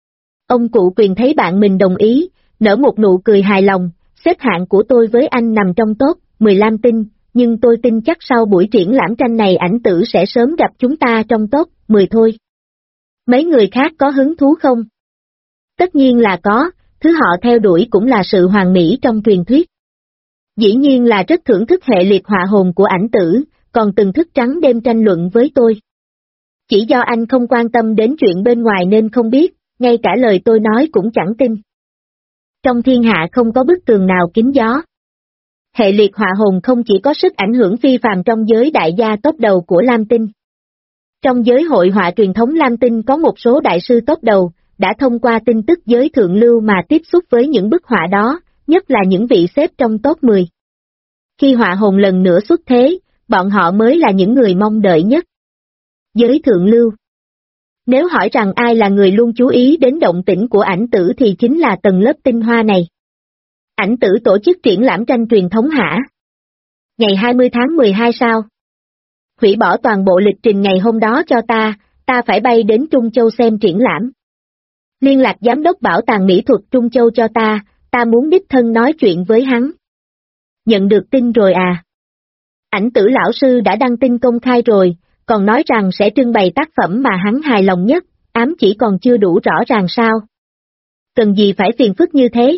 Ông cụ Quyền thấy bạn mình đồng ý, nở một nụ cười hài lòng, xếp hạng của tôi với anh nằm trong top 15 tinh, nhưng tôi tin chắc sau buổi triển lãm tranh này ảnh tử sẽ sớm gặp chúng ta trong top 10 thôi. Mấy người khác có hứng thú không? Tất nhiên là có, thứ họ theo đuổi cũng là sự hoàn mỹ trong truyền thuyết. Dĩ nhiên là rất thưởng thức hệ liệt họa hồn của ảnh tử, còn từng thức trắng đêm tranh luận với tôi. Chỉ do anh không quan tâm đến chuyện bên ngoài nên không biết, ngay cả lời tôi nói cũng chẳng tin. Trong thiên hạ không có bức tường nào kín gió. Hệ liệt họa hồn không chỉ có sức ảnh hưởng phi phàm trong giới đại gia top đầu của Lam Tinh. Trong giới hội họa truyền thống Lam Tinh có một số đại sư top đầu, đã thông qua tin tức giới thượng lưu mà tiếp xúc với những bức họa đó, nhất là những vị xếp trong top 10. Khi họa hồn lần nữa xuất thế, bọn họ mới là những người mong đợi nhất. Giới thượng lưu. Nếu hỏi rằng ai là người luôn chú ý đến động tĩnh của ảnh tử thì chính là tầng lớp tinh hoa này. Ảnh tử tổ chức triển lãm tranh truyền thống hả? Ngày 20 tháng 12 sao? Hủy bỏ toàn bộ lịch trình ngày hôm đó cho ta phải bay đến Trung Châu xem triển lãm. Liên lạc giám đốc bảo tàng mỹ thuật Trung Châu cho ta muốn đích thân nói chuyện với hắn. Nhận được tin rồi à? Ảnh tử lão sư đã đăng tin công khai rồi, còn nói rằng sẽ trưng bày tác phẩm mà hắn hài lòng nhất, ám chỉ còn chưa đủ rõ ràng sao? Cần gì phải phiền phức như thế?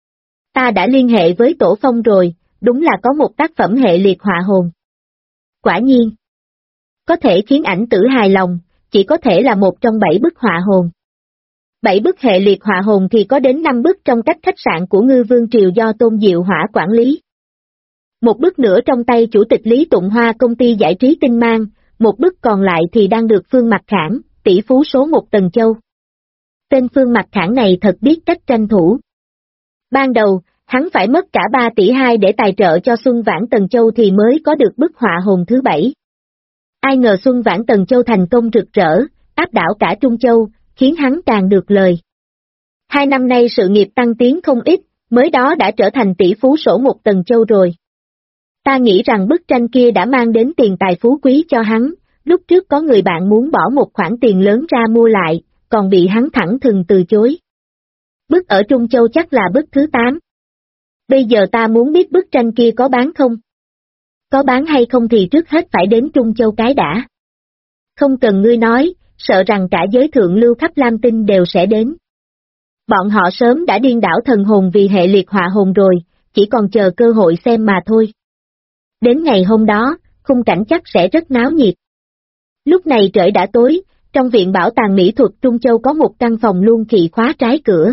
Ta đã liên hệ với Tổ Phong rồi, đúng là có một tác phẩm hệ liệt họa hồn. Quả nhiên. có thể khiến ảnh tử hài lòng, chỉ có thể là một trong 7 bức họa hồn. 7 bức hệ liệt họa hồn thì có đến 5 bức trong cách khách sạn của Ngư Vương Triều do Tôn Diệu Hỏa quản lý. Một bức nữa trong tay chủ tịch Lý Tụng Hoa công ty giải trí Tinh Mang, một bức còn lại thì đang được Phương Mặc Khảng, tỷ phú số 1 Tần Châu. Tên Phương Mặc Khảng này thật biết cách tranh thủ. Ban đầu, hắn phải mất cả 3 tỷ 2 để tài trợ cho Xuân Vãn Tần Châu thì mới có được bức họa hồn thứ 7. Ai ngờ Xuân Vãn Tần Châu thành công rực rỡ, áp đảo cả Trung Châu, khiến hắn càng được lời. 2 năm nay sự nghiệp tăng tiến không ít, mới đó đã trở thành tỷ phú số 1 Tần Châu rồi. Ta nghĩ rằng bức tranh kia đã mang đến tiền tài phú quý cho hắn, lúc trước có người bạn muốn bỏ một khoản tiền lớn ra mua lại, còn bị hắn thẳng thừng từ chối. Bức ở Trung Châu chắc là bức thứ 8. Bây giờ ta muốn biết bức tranh kia có bán không? Có bán hay không thì trước hết phải đến Trung Châu cái đã. Không cần ngươi nói, sợ rằng cả giới thượng lưu khắp Lam Tinh đều sẽ đến. Bọn họ sớm đã điên đảo thần hồn vì hệ liệt họa hồn rồi, chỉ còn chờ cơ hội xem mà thôi. Đến ngày hôm đó, khung cảnh chắc sẽ rất náo nhiệt. Lúc này trời đã tối, trong viện bảo tàng mỹ thuật Trung Châu có một căn phòng luôn khì khóa trái cửa.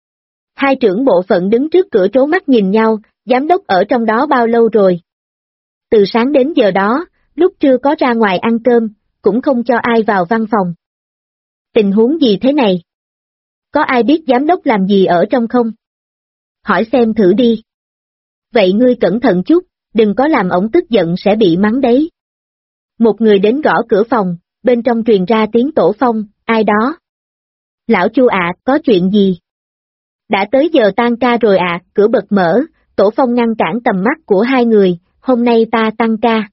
2 trưởng bộ phận đứng trước cửa trố mắt nhìn nhau, giám đốc ở trong đó bao lâu rồi? Từ sáng đến giờ đó, lúc trưa có ra ngoài ăn cơm, cũng không cho ai vào văn phòng. Tình huống gì thế này? Có ai biết giám đốc làm gì ở trong không? Hỏi xem thử đi. Vậy ngươi cẩn thận chút, đừng có làm ổng tức giận sẽ bị mắng đấy. Một người đến gõ cửa phòng, bên trong truyền ra tiếng Tổ Phong, ai đó? Lão Chu ạ, có chuyện gì? Đã tới giờ tan ca rồi ạ, cửa bật mở, Tổ Phong ngăn cản tầm mắt của 2 người, hôm nay ta tăng ca.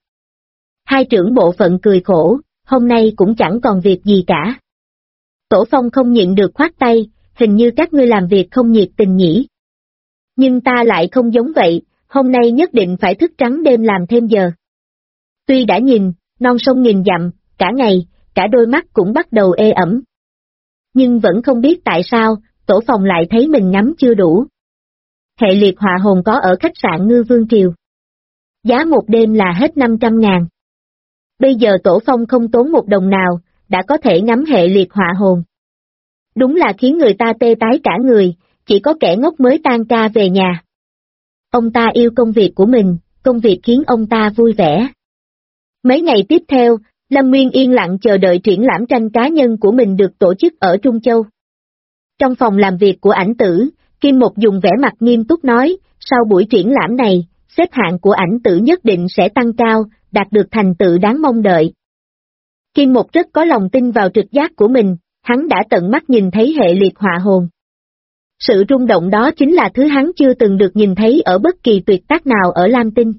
2 trưởng bộ phận cười khổ, hôm nay cũng chẳng còn việc gì cả. Tổ Phong không nhịn được khoát tay, hình như các ngươi làm việc không nhiệt tình nhỉ. Nhưng ta lại không giống vậy, hôm nay nhất định phải thức trắng đêm làm thêm giờ. Tuy đã nhìn, non sông nghìn dặm, cả ngày, cả đôi mắt cũng bắt đầu ê ẩm. Nhưng vẫn không biết tại sao, Tổ Phong lại thấy mình ngắm chưa đủ. Hệ liệt họa hồn có ở khách sạn Ngư Vương Triều. Giá một đêm là hết 500.000. Bây giờ Tổ Phong không tốn một đồng nào, đã có thể ngắm hệ liệt họa hồn. Đúng là khiến người ta tê tái cả người, chỉ có kẻ ngốc mới tan ca về nhà. Ông ta yêu công việc của mình, công việc khiến ông ta vui vẻ. Mấy ngày tiếp theo, Lâm Nguyên yên lặng chờ đợi triển lãm tranh cá nhân của mình được tổ chức ở Trung Châu. Trong phòng làm việc của ảnh tử, Kim Một dùng vẻ mặt nghiêm túc nói, sau buổi triển lãm này, xếp hạng của ảnh tử nhất định sẽ tăng cao, đạt được thành tựu đáng mong đợi. Kim Một rất có lòng tin vào trực giác của mình, hắn đã tận mắt nhìn thấy hệ liệt họa hồn. Sự rung động đó chính là thứ hắn chưa từng được nhìn thấy ở bất kỳ tuyệt tác nào ở Lam Tinh.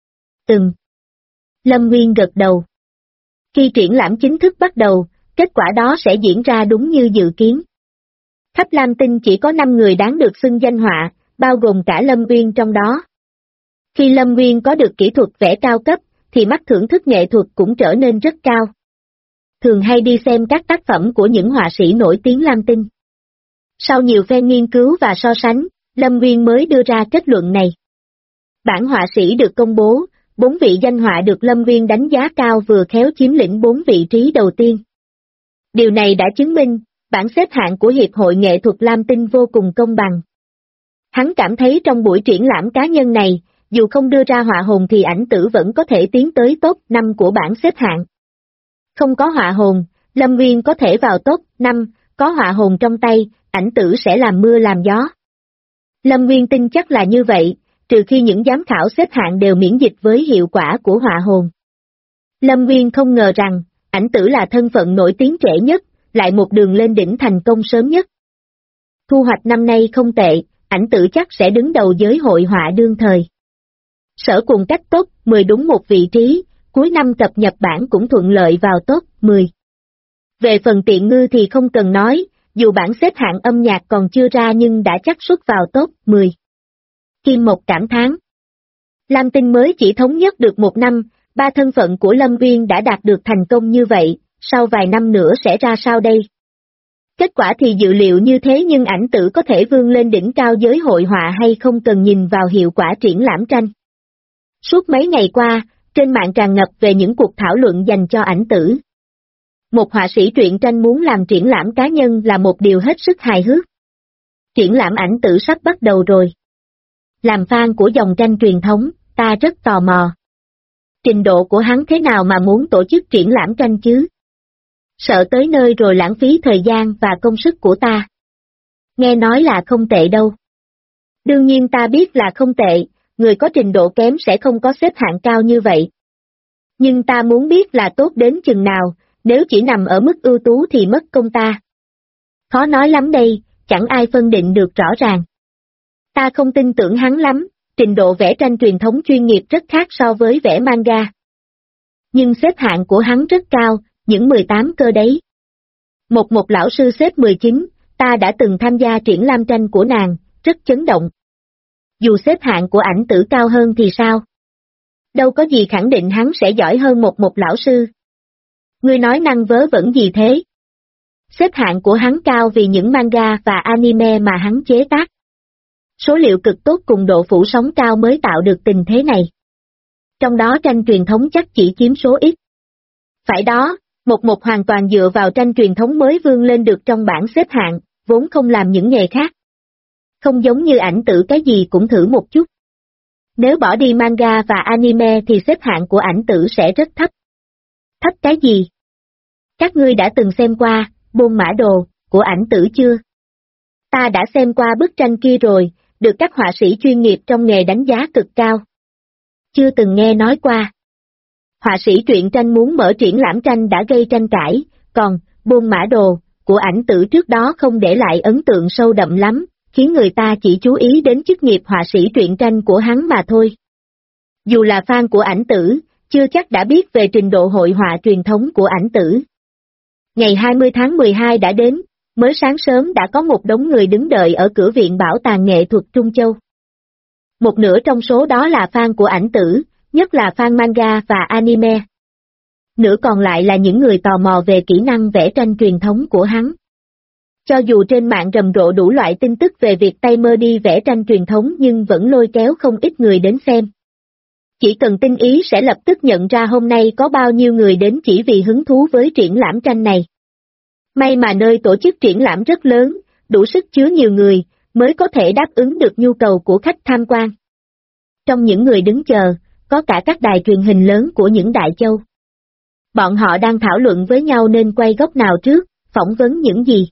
Lâm Nguyên gật đầu. Khi triển lãm chính thức bắt đầu, kết quả đó sẽ diễn ra đúng như dự kiến. Khắp Lam Tinh chỉ có 5 người đáng được xưng danh họa, bao gồm cả Lâm Nguyên trong đó. Khi Lâm Nguyên có được kỹ thuật vẽ cao cấp, thì mắt thưởng thức nghệ thuật cũng trở nên rất cao. Thường hay đi xem các tác phẩm của những họa sĩ nổi tiếng Lam Tinh. Sau nhiều phen nghiên cứu và so sánh, Lâm Nguyên mới đưa ra kết luận này. Bản họa sĩ được công bố, 4 vị danh họa được Lâm Nguyên đánh giá cao vừa khéo chiếm lĩnh 4 vị trí đầu tiên. Điều này đã chứng minh, bảng xếp hạng của Hiệp hội Nghệ thuật Lam Tinh vô cùng công bằng. Hắn cảm thấy trong buổi triển lãm cá nhân này, dù không đưa ra họa hồn thì ảnh tử vẫn có thể tiến tới top 5 của bảng xếp hạng. Không có họa hồn, Lâm Nguyên có thể vào top 5, có họa hồn trong tay, ảnh tử sẽ làm mưa làm gió. Lâm Nguyên tin chắc là như vậy, trừ khi những giám khảo xếp hạng đều miễn dịch với hiệu quả của họa hồn. Lâm Nguyên không ngờ rằng, ảnh tử là thân phận nổi tiếng trễ nhất, lại một đường lên đỉnh thành công sớm nhất. Thu hoạch năm nay không tệ, ảnh tử chắc sẽ đứng đầu giới hội họa đương thời. Sở cùng cách top 10 đúng một vị trí, cuối năm cập nhật bảng cũng thuận lợi vào top 10. Về phần Tiện Ngư thì không cần nói, dù bảng xếp hạng âm nhạc còn chưa ra nhưng đã chắc suất vào top 10. Kim Một cảm thán. Lam Tinh mới chỉ thống nhất được 1 năm, 3 thân phận của Lâm Nguyên đã đạt được thành công như vậy, sau vài năm nữa sẽ ra sao đây? Kết quả thì dự liệu như thế nhưng ảnh tử có thể vươn lên đỉnh cao giới hội họa hay không cần nhìn vào hiệu quả triển lãm tranh. Suốt mấy ngày qua, Trên mạng tràn ngập về những cuộc thảo luận dành cho ảnh tử. Một họa sĩ truyện tranh muốn làm triển lãm cá nhân là một điều hết sức hài hước. Triển lãm ảnh tử sắp bắt đầu rồi. Làm fan của dòng tranh truyền thống, ta rất tò mò. Trình độ của hắn thế nào mà muốn tổ chức triển lãm tranh chứ? Sợ tới nơi rồi lãng phí thời gian và công sức của ta. Nghe nói là không tệ đâu. Đương nhiên ta biết là không tệ, người có trình độ kém sẽ không có xếp hạng cao như vậy. Nhưng ta muốn biết là tốt đến chừng nào, nếu chỉ nằm ở mức ưu tú thì mất công ta. Khó nói lắm đây, chẳng ai phân định được rõ ràng. Ta không tin tưởng hắn lắm, trình độ vẽ tranh truyền thống chuyên nghiệp rất khác so với vẽ manga. Nhưng xếp hạng của hắn rất cao, những 18 cơ đấy. Một lão sư xếp 19, ta đã từng tham gia triển lãm tranh của nàng, rất chấn động. Dù xếp hạng của ảnh tử cao hơn thì sao? Đâu có gì khẳng định hắn sẽ giỏi hơn một lão sư. Ngươi nói năng vớ vẩn gì thế? Xếp hạng của hắn cao vì những manga và anime mà hắn chế tác. Số liệu cực tốt cùng độ phủ sóng cao mới tạo được tình thế này. Trong đó tranh truyền thống chắc chỉ chiếm số ít. Phải đó, một hoàn toàn dựa vào tranh truyền thống mới vươn lên được trong bảng xếp hạng, vốn không làm những nghề khác. Không giống như ảnh tử cái gì cũng thử một chút. Nếu bỏ đi manga và anime thì xếp hạng của ảnh tử sẽ rất thấp. Thấp cái gì? Các ngươi đã từng xem qua Bôn Mã Đồ của ảnh tử chưa? Ta đã xem qua bức tranh kia rồi, được các họa sĩ chuyên nghiệp trong nghề đánh giá cực cao. Chưa từng nghe nói qua. Họa sĩ truyện tranh muốn mở triển lãm tranh đã gây tranh cãi, còn Bôn Mã Đồ của ảnh tử trước đó không để lại ấn tượng sâu đậm lắm, khiến người ta chỉ chú ý đến chức nghiệp họa sĩ truyện tranh của hắn mà thôi. Dù là fan của ảnh tử, chưa chắc đã biết về trình độ hội họa truyền thống của ảnh tử. Ngày 20 tháng 12 đã đến, mới sáng sớm đã có một đống người đứng đợi ở cửa viện Bảo tàng nghệ thuật Trung Châu. Một nửa trong số đó là fan của ảnh tử, nhất là fan manga và anime. Nửa còn lại là những người tò mò về kỹ năng vẽ tranh truyền thống của hắn. Cho dù trên mạng rầm rộ đủ loại tin tức về việc tay mơ đi vẽ tranh truyền thống nhưng vẫn lôi kéo không ít người đến xem. Chỉ cần tinh ý sẽ lập tức nhận ra hôm nay có bao nhiêu người đến chỉ vì hứng thú với triển lãm tranh này. May mà nơi tổ chức triển lãm rất lớn, đủ sức chứa nhiều người, mới có thể đáp ứng được nhu cầu của khách tham quan. Trong những người đứng chờ, có cả các đài truyền hình lớn của những đại châu. Bọn họ đang thảo luận với nhau nên quay góc nào trước, phỏng vấn những gì.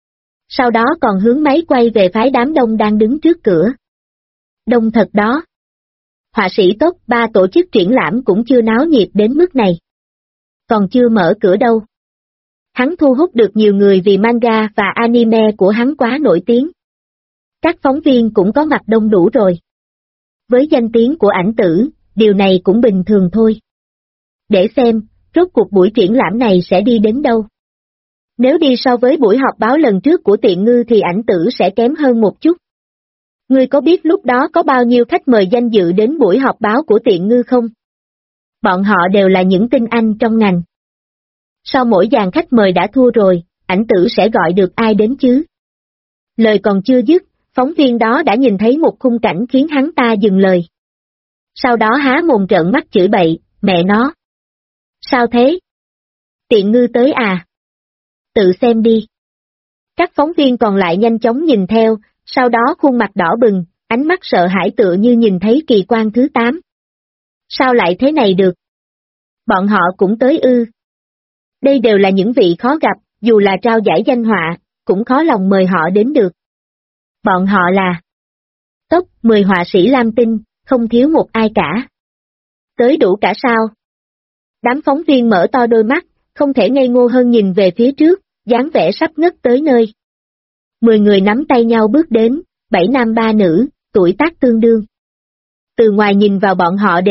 Sau đó còn hướng máy quay về phái đám đông đang đứng trước cửa. Đông thật đó. Họa sĩ top 3 tổ chức triển lãm cũng chưa náo nhiệt đến mức này. Còn chưa mở cửa đâu. Hắn thu hút được nhiều người vì manga và anime của hắn quá nổi tiếng. Các phóng viên cũng có mặt đông đủ rồi. Với danh tiếng của ảnh tử, điều này cũng bình thường thôi. Để xem, rốt cuộc buổi triển lãm này sẽ đi đến đâu. Nếu đi so với buổi họp báo lần trước của Tiện Ngư thì ảnh tử sẽ kém hơn một chút. Ngươi có biết lúc đó có bao nhiêu khách mời danh dự đến buổi họp báo của Tiện Ngư không? Bọn họ đều là những tinh anh trong ngành. Sau mỗi dàn khách mời đã thua rồi, ảnh tử sẽ gọi được ai đến chứ? Lời còn chưa dứt, phóng viên đó đã nhìn thấy một khung cảnh khiến hắn ta dừng lời. Sau đó há mồm trợn mắt chửi bậy, mẹ nó. Sao thế? Tiện Ngư tới à? Tự xem đi. Các phóng viên còn lại nhanh chóng nhìn theo, sau đó khuôn mặt đỏ bừng, ánh mắt sợ hãi tựa như nhìn thấy kỳ quan thứ 8. Sao lại thế này được? Bọn họ cũng tới ư? Đây đều là những vị khó gặp, dù là trao giải danh họa, cũng khó lòng mời họ đến được. Bọn họ là top 10 họa sĩ lam tinh, không thiếu một ai cả. Tới đủ cả sao? Đám phóng viên mở to đôi mắt, không thể ngây ngô hơn nhìn về phía trước, dáng vẻ sắp ngất tới nơi. 10 người nắm tay nhau bước đến, 7 nam 3 nữ, tuổi tác tương đương. Từ ngoài nhìn vào bọn họ